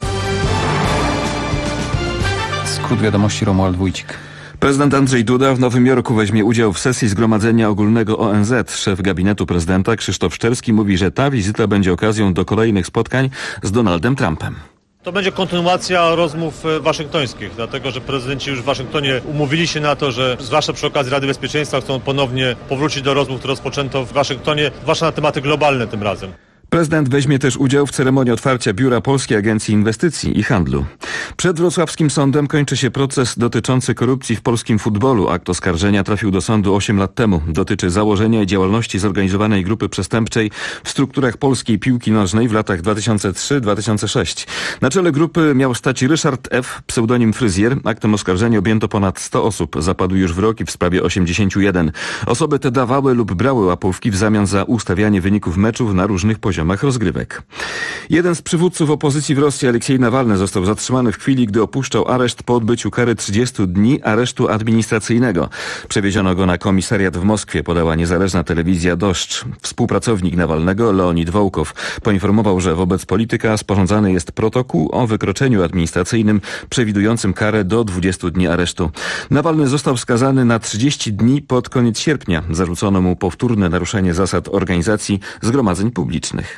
Speaker 3: Skrót wiadomości, Romuald Wójcik.
Speaker 4: Prezydent Andrzej Duda w Nowym Jorku weźmie udział w sesji Zgromadzenia Ogólnego ONZ. Szef gabinetu prezydenta Krzysztof Szczerski mówi, że ta wizyta będzie okazją do kolejnych spotkań z Donaldem Trumpem.
Speaker 5: To będzie kontynuacja rozmów waszyngtońskich, dlatego że prezydenci już w Waszyngtonie umówili się na to, że zwłaszcza przy okazji Rady Bezpieczeństwa chcą ponownie powrócić do rozmów, które rozpoczęto w Waszyngtonie, zwłaszcza na tematy globalne tym razem.
Speaker 4: Prezydent weźmie też udział w ceremonii otwarcia biura Polskiej Agencji Inwestycji i Handlu. Przed wrocławskim sądem kończy się proces dotyczący korupcji w polskim futbolu. Akt oskarżenia trafił do sądu 8 lat temu. Dotyczy założenia i działalności zorganizowanej grupy przestępczej w strukturach polskiej piłki nożnej w latach 2003-2006. Na czele grupy miał stać Ryszard F., pseudonim Fryzjer. Aktem oskarżenia objęto ponad 100 osób. Zapadły już wyroki w sprawie 81. Osoby te dawały lub brały łapówki w zamian za ustawianie wyników meczów na różnych poziomach rozgrywek. Jeden z przywódców opozycji w Rosji, Aleksiej Nawalny, został zatrzymany w chwili, gdy opuszczał areszt po odbyciu kary 30 dni aresztu administracyjnego. Przewieziono go na komisariat w Moskwie, podała niezależna telewizja Doszcz. Współpracownik Nawalnego, Leonid Wołkow, poinformował, że wobec polityka sporządzany jest protokół o wykroczeniu administracyjnym przewidującym karę do 20 dni aresztu. Nawalny został skazany na 30 dni pod koniec sierpnia. Zarzucono mu powtórne naruszenie zasad organizacji zgromadzeń publicznych.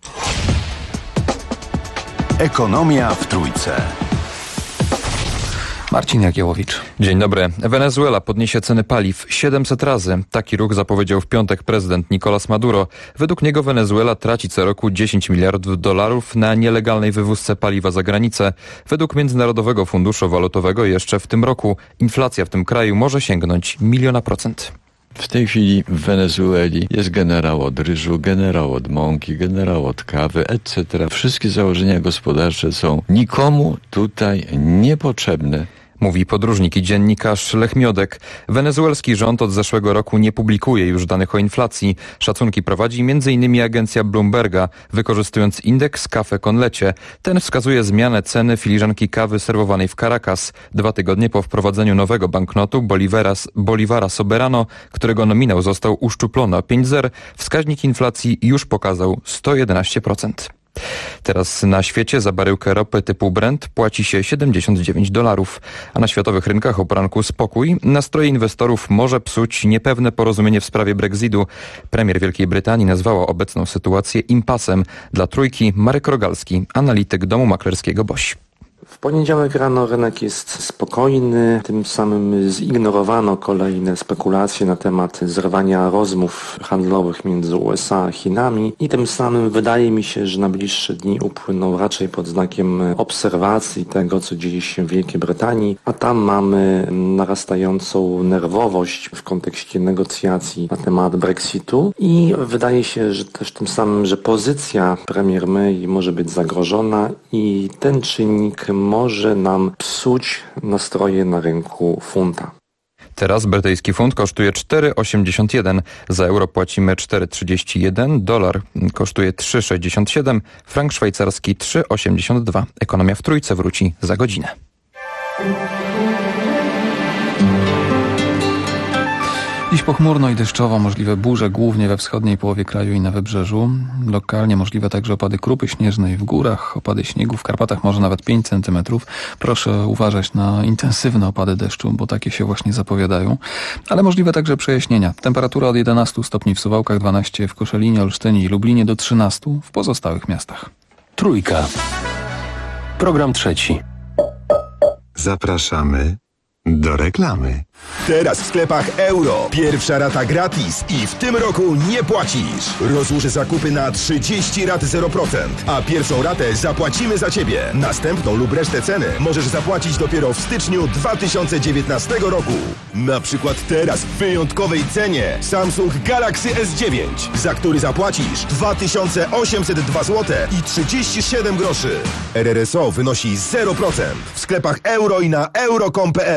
Speaker 1: Ekonomia w Trójce.
Speaker 3: Marcin Jagiełowicz.
Speaker 12: Dzień dobry. Wenezuela podniesie ceny paliw 700 razy. Taki ruch zapowiedział w piątek prezydent Nicolás Maduro. Według niego Wenezuela traci co roku 10 miliardów dolarów na nielegalnej wywózce paliwa za granicę. Według Międzynarodowego Funduszu Walutowego jeszcze w tym roku inflacja w tym kraju może sięgnąć 1,000%.
Speaker 13: W tej chwili w Wenezueli jest generał od ryżu, generał od mąki, generał od kawy, etc. Wszystkie założenia gospodarcze są nikomu tutaj niepotrzebne.
Speaker 12: Mówi podróżnik i dziennikarz Lech Miodek. Wenezuelski rząd od zeszłego roku nie publikuje już danych o inflacji. Szacunki prowadzi m.in. agencja Bloomberga, wykorzystując indeks Café con Leche. Ten wskazuje zmianę ceny filiżanki kawy serwowanej w Caracas 2 tygodnie po wprowadzeniu nowego banknotu Bolivara Soberano, którego nominał został uszczuplony o 5 zer. Wskaźnik inflacji już pokazał 111%. Teraz na świecie za baryłkę ropy typu Brent płaci się $79, a na światowych rynkach o poranku spokój. Nastroje inwestorów może psuć niepewne porozumienie w sprawie Brexitu. Premier Wielkiej Brytanii nazwała obecną sytuację impasem. Dla Trójki Marek Rogalski, analityk domu maklerskiego BOŚ.
Speaker 15: W poniedziałek rano rynek jest spokojny, tym samym zignorowano kolejne spekulacje na temat zerwania rozmów handlowych między USA a Chinami i tym samym wydaje mi się, że najbliższe dni upłyną raczej pod znakiem obserwacji tego, co dzieje się w Wielkiej Brytanii, a tam mamy narastającą nerwowość w kontekście negocjacji na temat Brexitu i wydaje się, że też tym samym, że pozycja premier May może być zagrożona i ten czynnik może nam psuć nastroje na rynku funta.
Speaker 12: Teraz brytyjski funt kosztuje 4,81, za euro płacimy 4,31, dolar kosztuje 3,67, frank szwajcarski 3,82. Ekonomia w Trójce wróci za godzinę.
Speaker 3: Dziś pochmurno i deszczowo, możliwe burze głównie we wschodniej połowie kraju i na wybrzeżu. Lokalnie możliwe także opady krupy śnieżnej w górach, opady śniegu w Karpatach może nawet 5 cm. Proszę uważać na intensywne opady deszczu, bo takie się właśnie zapowiadają. Ale możliwe także przejaśnienia. Temperatura od 11 stopni w Suwałkach, 12 w Koszalinie, Olsztynie i Lublinie, do 13 w pozostałych miastach.
Speaker 21: Trójka. Program trzeci.
Speaker 2: Zapraszamy do reklamy.
Speaker 19: Teraz w sklepach Euro. Pierwsza rata gratis i w tym roku nie płacisz. Rozłóż zakupy na 30 rat 0%, a pierwszą ratę zapłacimy za Ciebie. Następną lub resztę ceny możesz zapłacić dopiero w styczniu 2019 roku. Na przykład teraz w wyjątkowej cenie Samsung Galaxy S9, za który zapłacisz 2802 zł i 37 groszy. RRSO wynosi 0% w sklepach Euro i na euro.com.pl.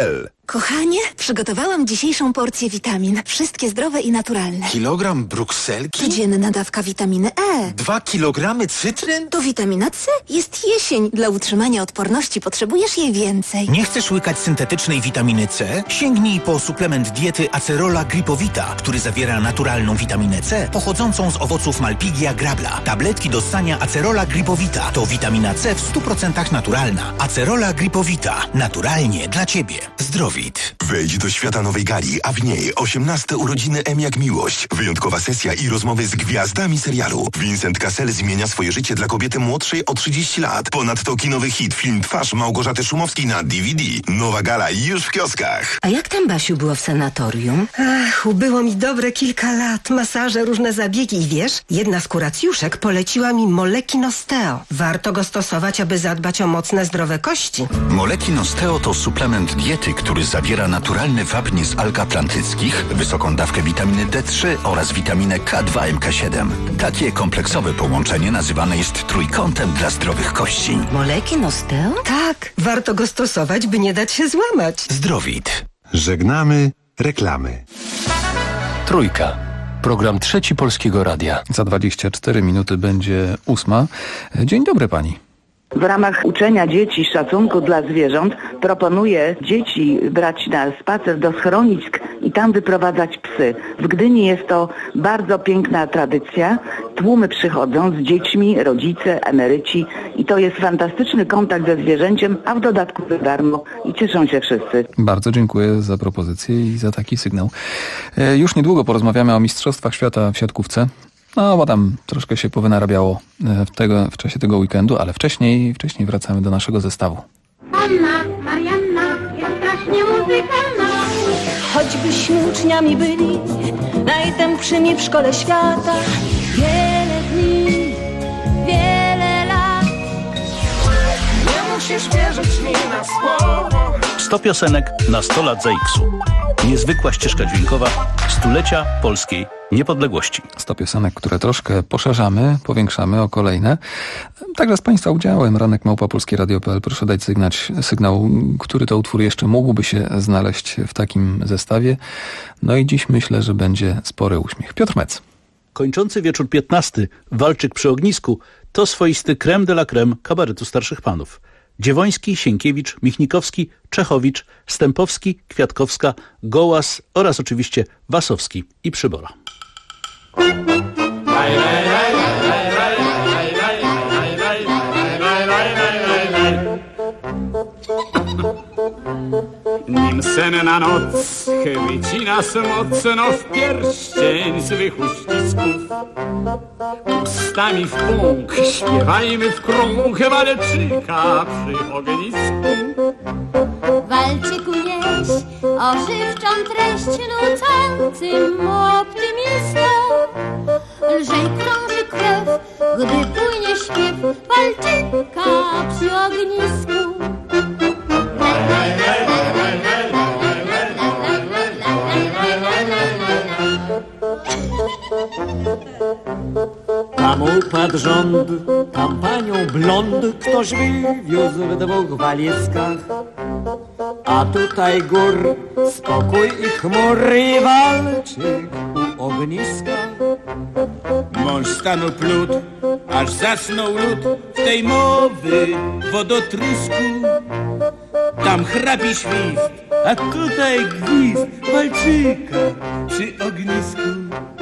Speaker 6: Kochanie, przygotowałam dzisiejszą porcję witamin. Wszystkie zdrowe i naturalne.
Speaker 7: Kilogram brukselki?
Speaker 6: Codzienna dawka witaminy E.
Speaker 7: 2 kilogramy cytryn?
Speaker 6: To witamina C. Jest jesień. Dla utrzymania odporności potrzebujesz jej więcej.
Speaker 10: Nie chcesz łykać syntetycznej witaminy C? Sięgnij po suplement diety Acerola Gripowita, który zawiera naturalną witaminę C pochodzącą z owoców Malpighia grabla. Tabletki do ssania Acerola Gripowita to witamina C w 100% naturalna. Acerola Gripowita. Naturalnie dla Ciebie. Zdrowit.
Speaker 19: Wejdź do świata nowej gali, a w niej 18 urodziny M jak miłość. Wyjątkowa sesja i rozmowy z gwiazdami serialu. Vincent Cassel zmienia swoje życie dla kobiety młodszej o 30 lat. Ponadto kinowy hit film Twarz Małgorzaty Szumowskiej na DVD. Nowa gala już w kioskach.
Speaker 16: A jak tam, Basiu, było w sanatorium?
Speaker 17: Ach, ubyło mi dobre kilka lat. Masaże, różne zabiegi i wiesz, jedna z kuracjuszek poleciła mi Moleki Nosteo. Warto go stosować, aby zadbać o mocne, zdrowe kości.
Speaker 10: Moleki Nosteo to suplement diety, który zawiera naturalny wapń z alg atlantyckich, wysoką dawkę witaminy D3 oraz witaminę K2 MK7. Takie kompleksowe połączenie nazywane jest trójkątem dla zdrowych kości.
Speaker 16: Moleki Nosteo?
Speaker 17: Tak, warto go stosować, by nie dać się złamać.
Speaker 10: Zdrowit.
Speaker 2: Żegnamy reklamy.
Speaker 21: Trójka. Program Trzeci Polskiego Radia.
Speaker 3: Za 24 minuty będzie 8. Dzień dobry pani.
Speaker 18: W ramach uczenia dzieci szacunku dla zwierząt proponuję dzieci brać na spacer do schronisk i tam wyprowadzać psy. W Gdyni jest to bardzo piękna tradycja. Tłumy przychodzą z dziećmi, rodzice, emeryci i to jest fantastyczny kontakt ze zwierzęciem, a w dodatku za darmo i cieszą się wszyscy.
Speaker 3: Bardzo dziękuję za propozycję i za taki sygnał. Już niedługo porozmawiamy o Mistrzostwach Świata w siatkówce. No, bo tam troszkę się powynarabiało w czasie tego weekendu, ale wcześniej wracamy do naszego zestawu.
Speaker 22: Anna, Marianna jest strasznie muzykalna.
Speaker 26: Choćbyśmy uczniami byli najtępszymi w szkole świata. Wiele dni, wiele lat.
Speaker 20: Nie musisz wierzyć mi na słowo.
Speaker 24: 100 piosenek na 100 lat ZX-u. Niezwykła ścieżka dźwiękowa stulecia polskiej niepodległości.
Speaker 3: 100 piosenek, które troszkę poszerzamy, powiększamy o kolejne. Także z Państwa udziałem. ranek@polskieradio.pl. Proszę dać sygnał, który to utwór jeszcze mógłby się znaleźć w takim zestawie. No i dziś myślę, że będzie spory uśmiech. Piotr Mec.
Speaker 24: Kończący wieczór 15. Walczyk przy ognisku to swoisty crème de la crème kabaretu starszych panów. Dziewoński, Sienkiewicz, Michnikowski, Czechowicz, Stępowski, Kwiatkowska, Gołas oraz oczywiście Wasowski i Przybora.
Speaker 23: Nim senna noc chwyci nas mocno w pierścień złych uścisków, ustami w punkt śpiewajmy w krąg walczyka przy ognisku.
Speaker 22: Walczyku nieś ożywczą treść nucącym optymistą. Lżej krąży krew, gdy płynie śpiew walczyka przy ognisku.
Speaker 28: Tam upadł rząd, tam panią blond ktoś wywiózł w 2 walizkach. A tutaj gór, spokój i chmury, walczyk u ogniska.
Speaker 23: Mąż stanął plut, aż zasnął lud w tej mowy wodotrysku. Tam chrapi świst, a tutaj gwizd walczyka przy ognisku.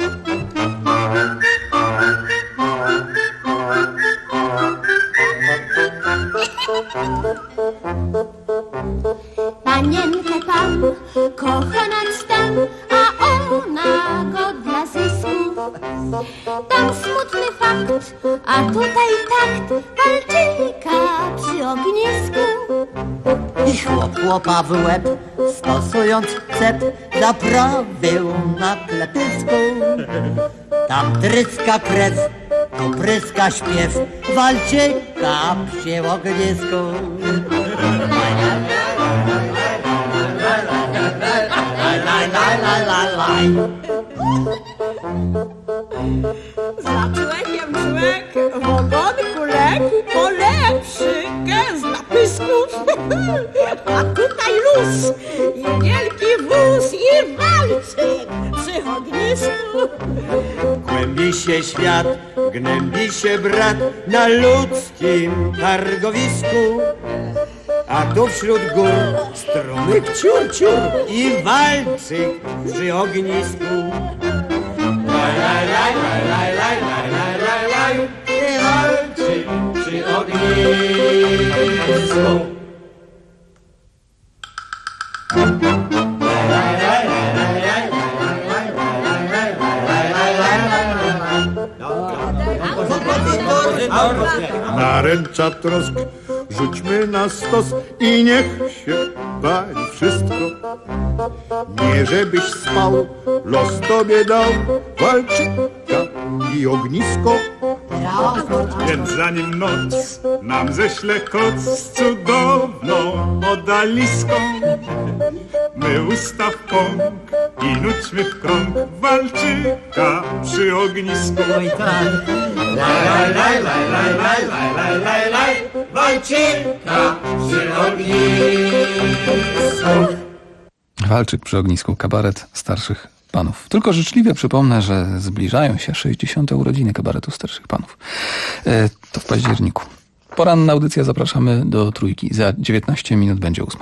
Speaker 22: Panienkę pan kocha nad stan, a ona go dla zysku. Tam smutny fakt, a tutaj takt walczyka przy ognisku.
Speaker 28: I chłop łopa w łeb, stosując cep, zaprawił na plepysku. Tam tryska krew, tu pryska śpiew, walczyka przy ognisku.
Speaker 20: Za człekiem człek, w ogonku leki polepszy gęz napisków. A tutaj luz,
Speaker 28: Kłębi się świat, gnębi się brat na ludzkim targowisku. A tu wśród gór strumyk ciur, ciur i walczy przy ognisku. Laj, laj, laj, laj, laj, laj, laj, laj, laj, laj, i walczy przy ognisku.
Speaker 4: Naręcza trosk, rzućmy na stos i niech się wali wszystko. Nie żebyś spał, los tobie dał walczyka i ognisko.
Speaker 5: Więc zanim noc nam ześle koc z cudowną odaliską, my ustaw pąk i nućmy w krąg walczyka przy ognisku.
Speaker 28: Laj, laj, laj, laj, laj, laj, laj, laj, laj, walczyka przy ognisku.
Speaker 3: Walczyk przy ognisku, kabaret starszych panów. Tylko życzliwie przypomnę, że zbliżają się 60. urodziny kabaretu starszych panów. To w październiku. Poranna audycja, zapraszamy do Trójki. Za 19 minut będzie 8.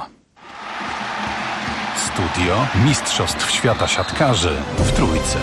Speaker 1: Studio Mistrzostw Świata Siatkarzy w Trójce.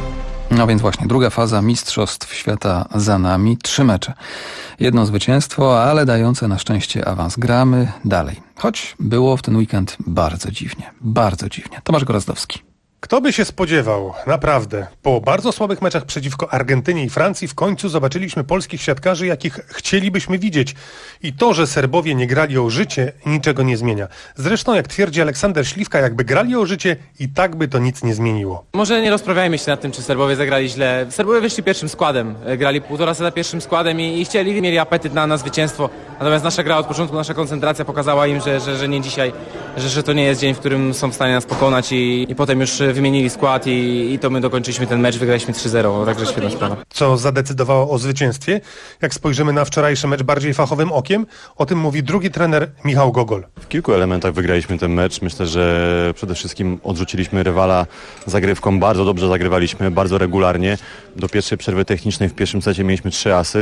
Speaker 3: No więc właśnie, druga faza Mistrzostw Świata za nami. 3 mecze. Jedno zwycięstwo, ale dające na szczęście awans. Gramy dalej. Choć było w ten weekend bardzo dziwnie. Bardzo dziwnie. Tomasz Gorazdowski.
Speaker 8: Kto by się spodziewał, naprawdę. Po bardzo słabych meczach przeciwko Argentynie i Francji w końcu zobaczyliśmy polskich siatkarzy, jakich chcielibyśmy widzieć. I to, że Serbowie nie grali o życie, niczego nie zmienia. Zresztą, jak twierdzi Aleksander Śliwka, jakby grali o życie, i tak by to nic nie zmieniło.
Speaker 9: Może nie rozprawiajmy się nad tym, czy Serbowie zagrali źle. Serbowie wyszli pierwszym składem, grali półtora seta pierwszym składem i chcieli, mieli apetyt na zwycięstwo. Natomiast nasza gra od początku, nasza koncentracja pokazała im, że nie dzisiaj, że to nie jest dzień, w którym są w stanie nas pokonać i potem już wymienili skład i to my dokończyliśmy ten mecz, wygraliśmy 3-0, także świetna sprawa.
Speaker 8: Co zadecydowało o zwycięstwie? Jak spojrzymy na wczorajszy mecz bardziej fachowym okiem, o tym mówi drugi trener Michał Gogol.
Speaker 11: W kilku elementach wygraliśmy ten mecz. Myślę, że przede wszystkim odrzuciliśmy rywala zagrywką. Bardzo dobrze zagrywaliśmy, bardzo regularnie. Do pierwszej przerwy technicznej w pierwszym secie mieliśmy 3 asy.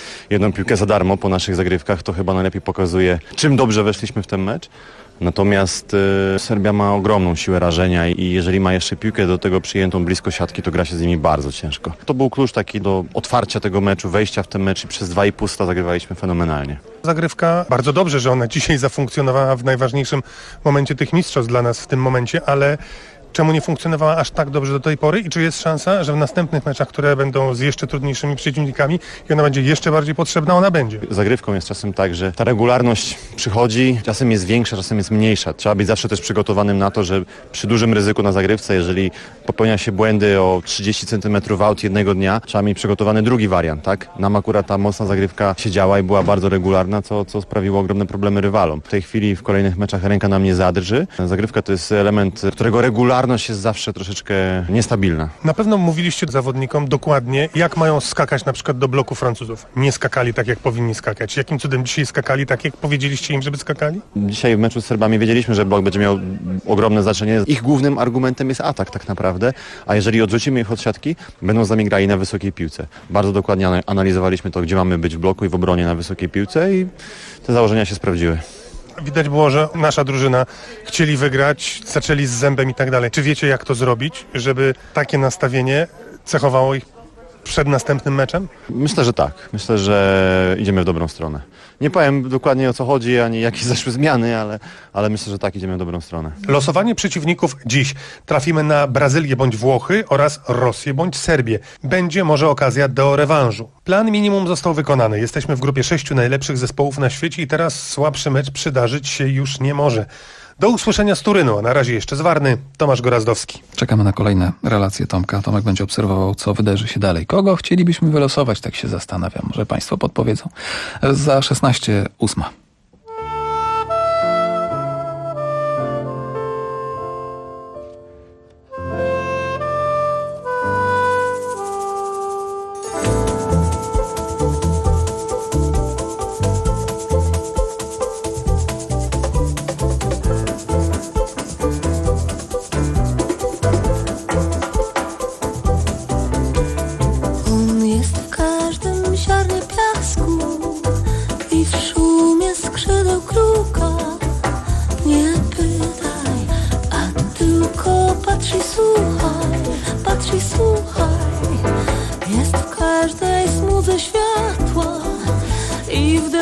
Speaker 11: 1 piłkę za darmo po naszych zagrywkach. To chyba najlepiej pokazuje, czym dobrze weszliśmy w ten mecz. Natomiast Serbia ma ogromną siłę rażenia i jeżeli ma jeszcze piłkę do tego przyjętą blisko siatki, to gra się z nimi bardzo ciężko. To był klucz taki do otwarcia tego meczu, wejścia w ten mecz i przez 2,5 seta zagrywaliśmy fenomenalnie.
Speaker 8: Zagrywka, bardzo dobrze, że ona dzisiaj zafunkcjonowała w najważniejszym momencie tych mistrzostw dla nas w tym momencie, ale czemu nie funkcjonowała aż tak dobrze do tej pory i czy jest szansa, że w następnych meczach, które będą z jeszcze trudniejszymi przeciwnikami i ona będzie jeszcze bardziej potrzebna, ona będzie?
Speaker 11: Zagrywką jest czasem tak, że ta regularność przychodzi, czasem jest większa, czasem jest mniejsza. Trzeba być zawsze też przygotowanym na to, że przy dużym ryzyku na zagrywce, jeżeli popełnia się błędy o 30 cm aut jednego dnia, trzeba mieć przygotowany drugi wariant, tak? Nam akurat ta mocna zagrywka się działa i była bardzo regularna, co sprawiło ogromne problemy rywalom. W tej chwili w kolejnych meczach ręka nam nie zadrży. Zagrywka to jest element, którego regularność jest zawsze troszeczkę niestabilna.
Speaker 8: Na pewno mówiliście zawodnikom dokładnie, jak mają skakać na przykład do bloku Francuzów. Nie skakali tak, jak powinni skakać. Jakim cudem dzisiaj skakali tak, jak powiedzieliście im, żeby skakali?
Speaker 11: Dzisiaj w meczu z Serbami wiedzieliśmy, że blok będzie miał ogromne znaczenie. Ich głównym argumentem jest atak tak naprawdę, a jeżeli odrzucimy ich od siatki, będą z nami grali na wysokiej piłce. Bardzo dokładnie analizowaliśmy to, gdzie mamy być w bloku i w obronie na wysokiej piłce i te założenia się sprawdziły.
Speaker 8: Widać było, że nasza drużyna chcieli wygrać, zaczęli z zębem i tak dalej. Czy wiecie, jak to zrobić, żeby takie nastawienie cechowało ich przed następnym meczem?
Speaker 11: Myślę, że tak. Myślę, że idziemy w dobrą stronę. Nie powiem dokładnie, o co chodzi, ani jakie zaszły zmiany, ale myślę, że tak, idziemy w dobrą stronę.
Speaker 8: Losowanie przeciwników dziś. Trafimy na Brazylię bądź Włochy oraz Rosję bądź Serbię. Będzie może okazja do rewanżu. Plan minimum został wykonany. Jesteśmy w grupie 6 najlepszych zespołów na świecie i teraz słabszy mecz przydarzyć się już nie może. Do usłyszenia z Turynu, a na razie jeszcze z Warny. Tomasz Gorazdowski.
Speaker 3: Czekamy na kolejne relacje Tomka. Tomek będzie obserwował, co wydarzy się dalej. Kogo chcielibyśmy wylosować, tak się zastanawiam. Może Państwo podpowiedzą. Za 16:08.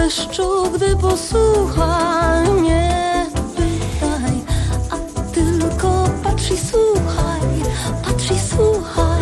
Speaker 22: deszczu, gdy posłucha, nie pytaj, a tylko patrz i słuchaj, patrz i słuchaj.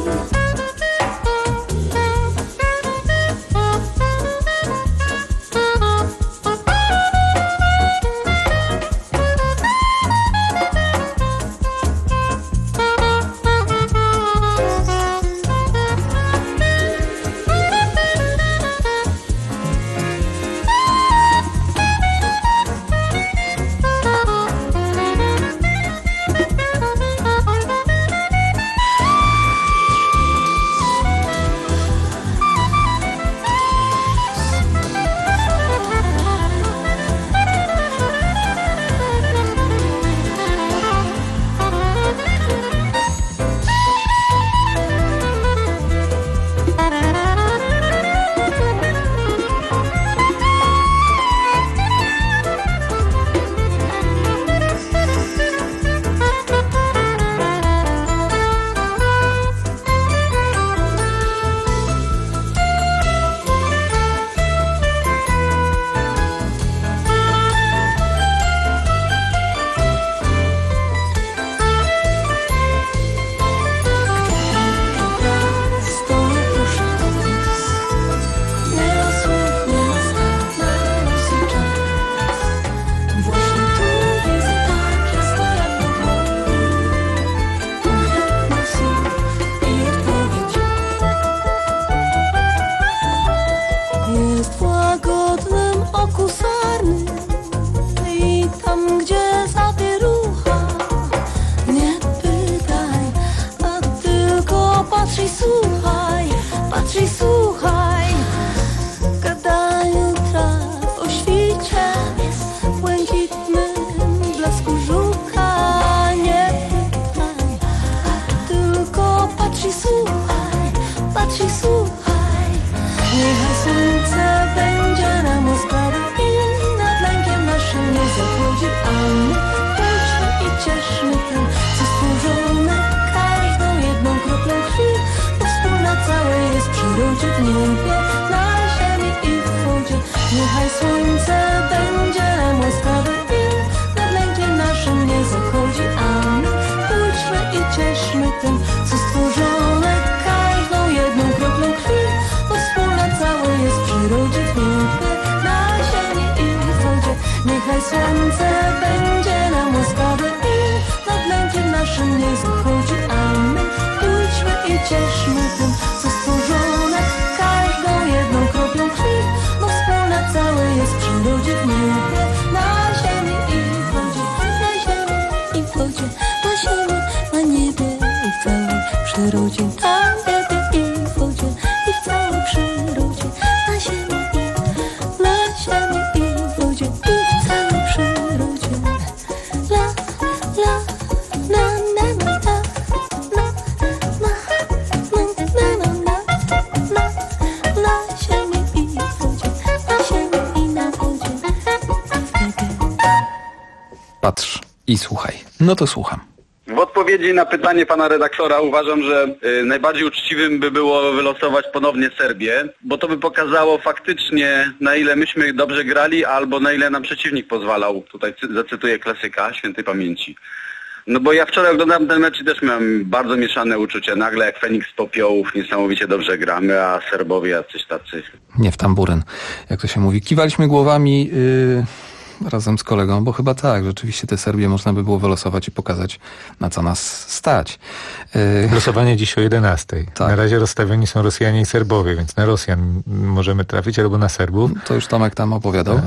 Speaker 3: Patrz i słuchaj. No to słucham.
Speaker 6: W odpowiedzi na pytanie pana redaktora uważam, że najbardziej uczciwym by było wylosować ponownie Serbię, bo to by pokazało faktycznie, na ile myśmy dobrze grali, albo na ile nam przeciwnik pozwalał. Tutaj zacytuję klasyka świętej pamięci. No bo ja wczoraj oglądałem ten mecz i też miałem bardzo mieszane uczucia. Nagle jak Feniks z popiołów niesamowicie dobrze gramy, a Serbowie jacyś tacy.
Speaker 3: Nie w tamburyn, jak to się mówi. Kiwaliśmy głowami razem z kolegą, bo chyba tak, rzeczywiście tę Serbię można by było wylosować i pokazać, na co nas stać.
Speaker 7: Losowanie dziś o 11:00. Tak. Na razie rozstawieni są Rosjanie i Serbowie, więc na Rosjan możemy trafić albo na Serbów.
Speaker 3: To już Tomek tam opowiadał.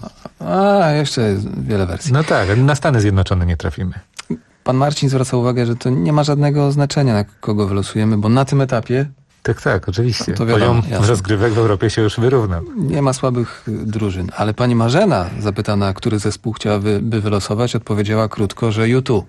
Speaker 3: Albo... jeszcze wiele wersji.
Speaker 7: No tak, ale na Stany Zjednoczone nie trafimy.
Speaker 3: Pan Marcin zwraca uwagę, że to nie ma żadnego znaczenia, na kogo wylosujemy, bo na tym etapie...
Speaker 7: Tak, oczywiście.
Speaker 3: To wiadomo,
Speaker 7: poziom rozgrywek w Europie się już wyrównał.
Speaker 3: Nie ma słabych drużyn. Ale pani Marzena, zapytana, który zespół chciałaby wylosować, odpowiedziała krótko, że U2.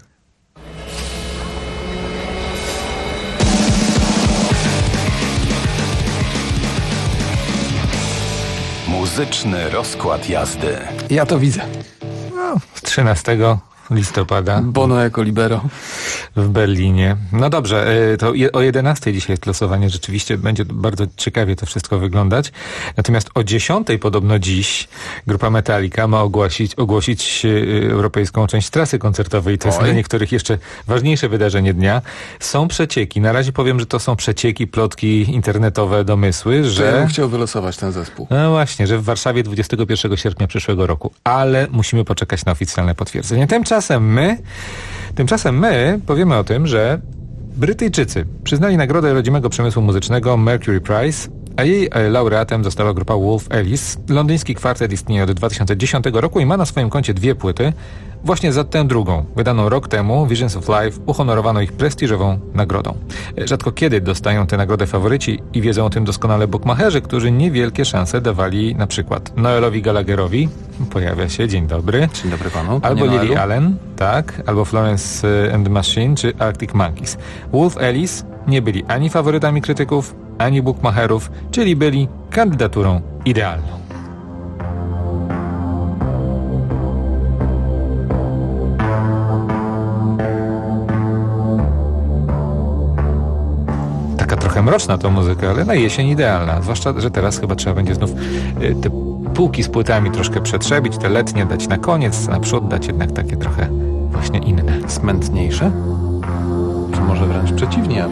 Speaker 1: Muzyczny rozkład jazdy.
Speaker 3: Ja to widzę.
Speaker 7: No, z 13 listopada.
Speaker 3: Bono jako libero.
Speaker 7: W Berlinie. No dobrze, to o 11 dzisiaj jest losowanie. Rzeczywiście będzie bardzo ciekawie to wszystko wyglądać. Natomiast o 10 podobno dziś grupa Metallica ma ogłosić europejską część trasy koncertowej. To jest dla niektórych jeszcze ważniejsze wydarzenie dnia. Są przecieki. Na razie powiem, że to są przecieki, plotki internetowe, domysły, że...
Speaker 3: Ja bym chciał wylosować ten zespół.
Speaker 7: No właśnie, że w Warszawie 21 sierpnia przyszłego roku. Ale musimy poczekać na oficjalne potwierdzenie. Tymczasem my powiemy o tym, że Brytyjczycy przyznali nagrodę rodzimego przemysłu muzycznego Mercury Prize, a jej laureatem została grupa Wolf Alice. Londyński kwartet istnieje od 2010 roku i ma na swoim koncie 2 płyty. Właśnie za tę drugą, wydaną rok temu, Visions of Life, uhonorowano ich prestiżową nagrodą. Rzadko kiedy dostają tę nagrodę faworyci i wiedzą o tym doskonale bookmacherzy, którzy niewielkie szanse dawali na przykład Noelowi Gallagherowi, pojawia się, dzień dobry.
Speaker 3: Dzień dobry panu.
Speaker 7: Albo Lily Allen, tak, albo Florence and the Machine, czy Arctic Monkeys. Wolf Alice nie byli ani faworytami krytyków, ani bookmacherów, czyli byli kandydaturą idealną. Trochę mroczna to muzyka, ale na jesień idealna. Zwłaszcza, że teraz chyba trzeba będzie znów te półki z płytami troszkę przetrzebić, te letnie dać na koniec, a naprzód dać jednak takie trochę właśnie inne.
Speaker 3: Smętniejsze? Czy może wręcz przeciwnie?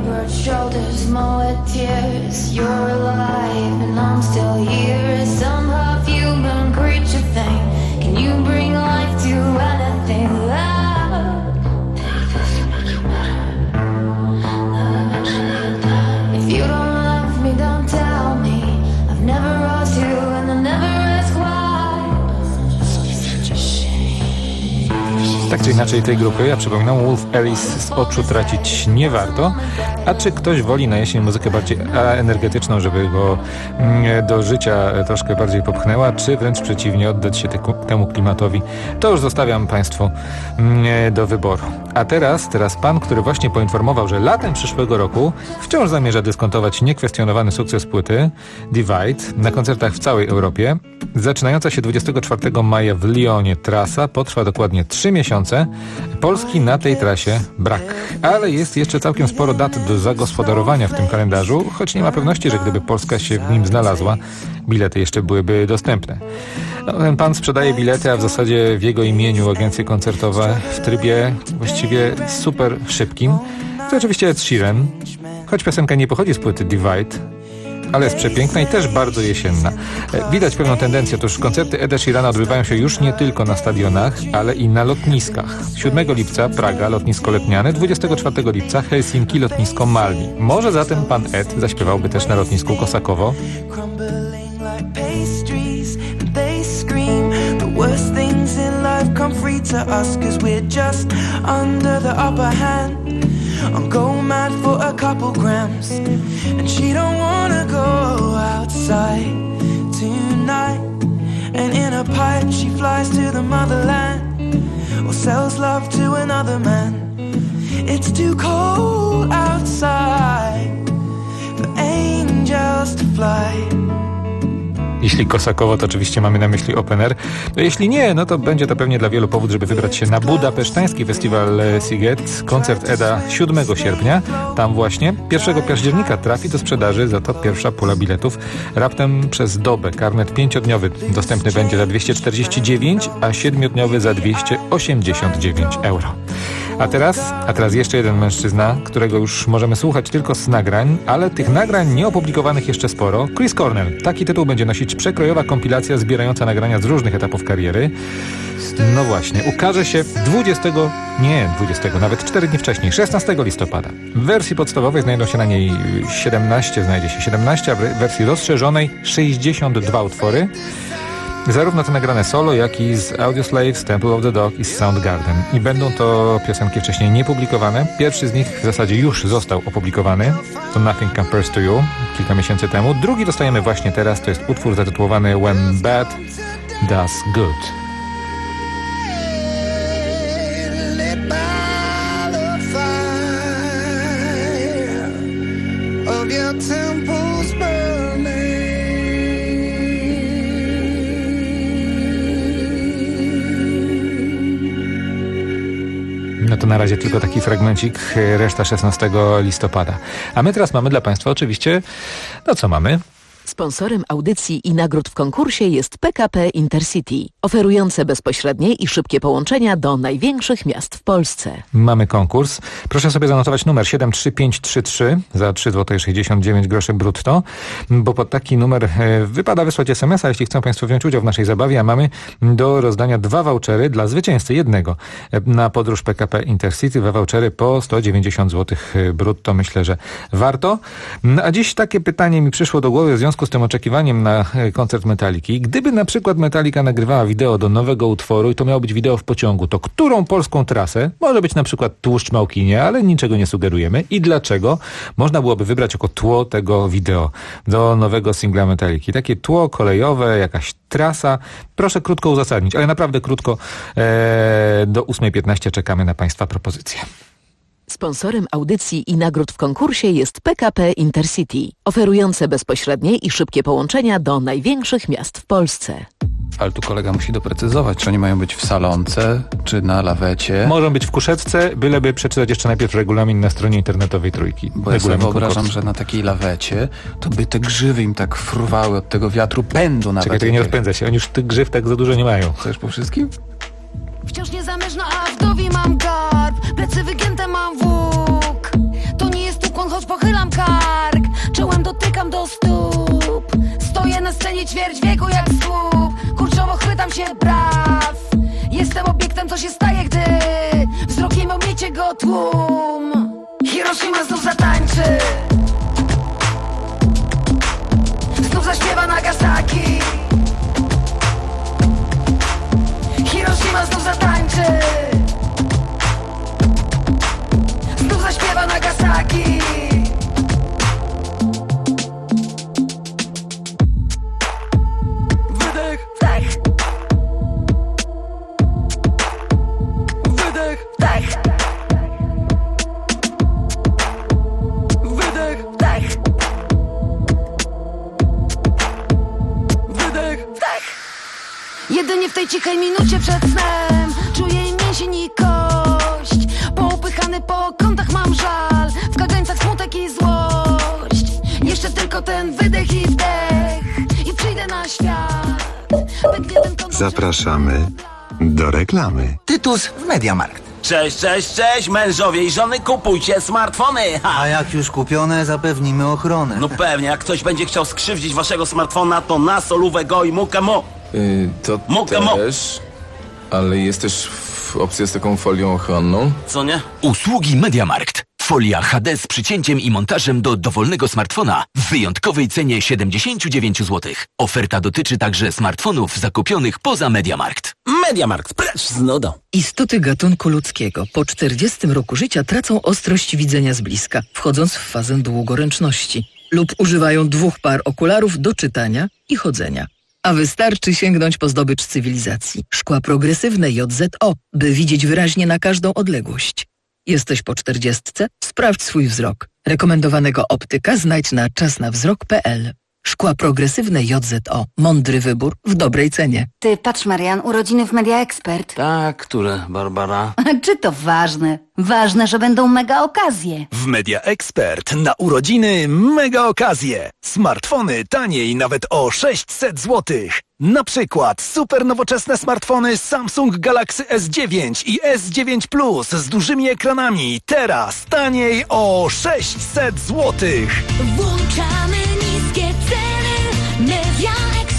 Speaker 7: Tak czy inaczej tej grupy, ja przypominam, Wolf Alice z oczu tracić nie warto, a czy ktoś woli na jesień muzykę bardziej energetyczną, żeby go do życia troszkę bardziej popchnęła, czy wręcz przeciwnie, oddać się temu klimatowi, to już zostawiam Państwu do wyboru. A teraz pan, który właśnie poinformował, że latem przyszłego roku wciąż zamierza dyskontować niekwestionowany sukces płyty Divide na koncertach w całej Europie. Zaczynająca się 24 maja w Lyonie trasa potrwa dokładnie 3 miesiące. Polski na tej trasie brak, ale jest jeszcze całkiem sporo dat do zagospodarowania w tym kalendarzu, choć nie ma pewności, że gdyby Polska się w nim znalazła, bilety jeszcze byłyby dostępne. No, ten pan sprzedaje bilety, a w zasadzie w jego imieniu agencje koncertowe w trybie właściwie super szybkim. To oczywiście Ed Sheeran, choć piosenka nie pochodzi z płyty Divide, ale jest przepiękna i też bardzo jesienna. Widać pewną tendencję, otóż koncerty Eda Sheerana odbywają się już nie tylko na stadionach, ale i na lotniskach. 7 lipca Praga, lotnisko letniane, 24 lipca Helsinki, lotnisko Malmi. Może zatem pan Ed zaśpiewałby też na lotnisku Kosakowo?
Speaker 12: I'm going mad for a couple grams, and she don't wanna go outside tonight. And in a pipe she flies to the motherland, or sells love to another man. It's too cold outside for angels to fly.
Speaker 7: Jeśli Kosakowo, to oczywiście mamy na myśli open air. No jeśli nie, no to będzie to pewnie dla wielu powód, żeby wybrać się na budapesztański festiwal Sziget. Koncert Eda 7 sierpnia. Tam właśnie 1 października trafi do sprzedaży za to pierwsza pula biletów. Raptem przez dobę. Karnet 5-dniowy dostępny będzie za 249, a 7-dniowy za 289 euro. A teraz jeszcze jeden mężczyzna, którego już możemy słuchać tylko z nagrań, ale tych nagrań nieopublikowanych jeszcze sporo. Chris Cornell. Taki tytuł będzie nosić przekrojowa kompilacja zbierająca nagrania z różnych etapów kariery. No właśnie, ukaże się 20, nawet 4 dni wcześniej, 16 listopada. W wersji podstawowej znajdzie się na niej 17, a w wersji rozszerzonej 62 utwory. Zarówno te nagrane solo, jak i z Audioslave, Temple of the Dog i z Soundgarden. I będą to piosenki wcześniej niepublikowane. Pierwszy z nich w zasadzie już został opublikowany. To Nothing Compares to You, kilka miesięcy temu. Drugi dostajemy właśnie teraz, to jest utwór zatytułowany When Bad Does Good. to na razie tylko taki fragmencik, reszta 16 listopada. A my teraz mamy dla Państwa oczywiście, no co mamy?
Speaker 13: Sponsorem audycji i nagród w konkursie jest PKP Intercity, oferujące bezpośrednie i szybkie połączenia do największych miast w Polsce.
Speaker 7: Mamy konkurs. Proszę sobie zanotować numer 73533 za 3,69 zł brutto, bo pod taki numer wypada wysłać SMS-a, jeśli chcą Państwo wziąć udział w naszej zabawie, a mamy do rozdania 2 vouchery dla zwycięzcy, jednego na podróż PKP Intercity, 2 vouchery po 190 zł brutto. Myślę, że warto. A dziś takie pytanie mi przyszło do głowy w związku z tym oczekiwaniem na koncert Metaliki. Gdyby na przykład Metallica nagrywała wideo do nowego utworu i to miało być wideo w pociągu, to którą polską trasę, może być na przykład Tłuszcz Małkinie, ale niczego nie sugerujemy, i dlaczego można byłoby wybrać jako tło tego wideo do nowego singla Metalliki? Takie tło kolejowe, jakaś trasa. Proszę krótko uzasadnić, ale naprawdę krótko. Do 8:15 czekamy na Państwa propozycje.
Speaker 13: Sponsorem audycji i nagród w konkursie jest PKP Intercity, oferujące bezpośrednie i szybkie połączenia do największych miast w Polsce.
Speaker 3: Ale tu kolega musi doprecyzować, czy oni mają być w salonce, czy na lawecie.
Speaker 7: Mogą być w kuszeczce, byleby przeczytać jeszcze najpierw regulamin na stronie internetowej Trójki.
Speaker 3: Bo ja sobie wyobrażam, że na takiej lawecie to by te grzywy im tak fruwały od tego wiatru, pędu nawet.
Speaker 7: Czekaj, to nie rozpędza się. Oni już tych grzyw tak za dużo nie mają.
Speaker 3: Chcesz po wszystkim?
Speaker 14: Wciąż niezamężna, a wdowi mam garb. Plecy wygięte mam włók. To nie jest ukłon, choć pochylam kark. Czołem dotykam do stóp. Stoję na scenie ćwierć wieku jak słup. Kurczowo chwytam się braw. Jestem obiektem, co się staje, gdy wzrokiem omiecie go tłum. Hiroshima znów zatańczy. Znów zaśpiewa Nagasaki. Hiroshima znów zatańczy. Znów zaśpiewa Nagasaki. Wydech, wdech. Wydech, wdech. Wydech, wdech. Wydech, wdech. Jedynie w tej cichej minucie przed snem czuję mięsień i kość. Poupychany po kątach mam żal, w kagańcach smutek i złość. Jeszcze tylko ten wydech i wdech i przyjdę na świat.
Speaker 2: Zapraszamy do reklamy.
Speaker 15: Tytus w Mediamarkt. Cześć, cześć, cześć, mężowie i żony, kupujcie smartfony! Ha.
Speaker 16: A jak już kupione, zapewnimy ochronę.
Speaker 15: No pewnie, jak ktoś będzie chciał skrzywdzić waszego smartfona, to na solówę go i mukę mu.
Speaker 17: To też, ale jest też opcja z taką folią ochronną.
Speaker 15: Co nie?
Speaker 10: Usługi Mediamarkt. Folia HD z przycięciem i montażem do dowolnego smartfona w wyjątkowej cenie 79 zł. Oferta dotyczy także smartfonów zakupionych poza Mediamarkt.
Speaker 15: Mediamarkt, precz z nudą.
Speaker 13: Istoty gatunku ludzkiego po 40 roku życia tracą ostrość widzenia z bliska, wchodząc w fazę długoręczności, lub używają 2 par okularów do czytania i chodzenia. A wystarczy sięgnąć po zdobycz cywilizacji. Szkła progresywne JZO, by widzieć wyraźnie na każdą odległość. Jesteś po 40? Sprawdź swój wzrok. Rekomendowanego optyka znajdź na czasnawzrok.pl. Szkła progresywne JZO. Mądry wybór w dobrej cenie.
Speaker 26: Ty, patrz Marian, urodziny w Media Expert.
Speaker 15: Tak, które, Barbara?
Speaker 26: Czy to ważne? Ważne, że będą mega okazje.
Speaker 10: W Media Expert na urodziny mega okazje. Smartfony taniej nawet o 600 zł. Na przykład super nowoczesne smartfony Samsung Galaxy S9 i S9 Plus z dużymi ekranami. Teraz taniej o 600 zł.
Speaker 22: Włączamy niskie ceny. Media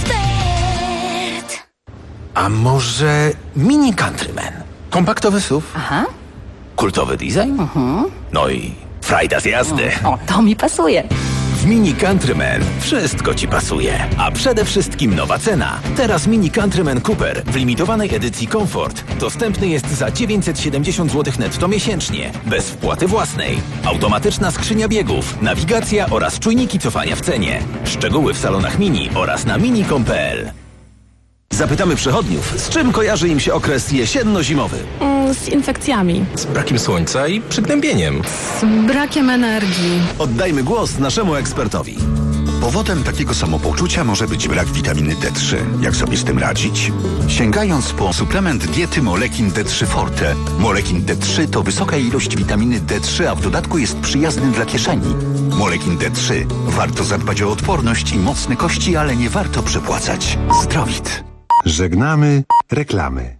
Speaker 22: Expert.
Speaker 15: A może Mini Countryman? Kompaktowy SUV?
Speaker 26: Aha.
Speaker 15: Kultowy design? No i frajda z jazdy.
Speaker 26: O, to mi pasuje.
Speaker 10: W Mini Countryman wszystko Ci pasuje. A przede wszystkim nowa cena. Teraz Mini Countryman Cooper w limitowanej edycji Comfort dostępny jest za 970 zł netto miesięcznie. Bez wpłaty własnej. Automatyczna skrzynia biegów, nawigacja oraz czujniki cofania w cenie. Szczegóły w salonach Mini oraz na mini.com.pl. Zapytamy przechodniów, z czym kojarzy im się okres jesienno-zimowy.
Speaker 19: Z infekcjami.
Speaker 17: Z brakiem słońca i przygnębieniem.
Speaker 19: Z brakiem energii.
Speaker 10: Oddajmy głos naszemu ekspertowi.
Speaker 18: Powodem takiego samopoczucia może być brak witaminy D3. Jak sobie z tym radzić? Sięgając po suplement diety Molekin D3 Forte. Molekin D3 to wysoka ilość witaminy D3, a w dodatku jest przyjazny dla kieszeni. Molekin D3. Warto zadbać o odporność i mocne kości, ale nie warto przepłacać. Zdrowit.
Speaker 2: Żegnamy reklamy.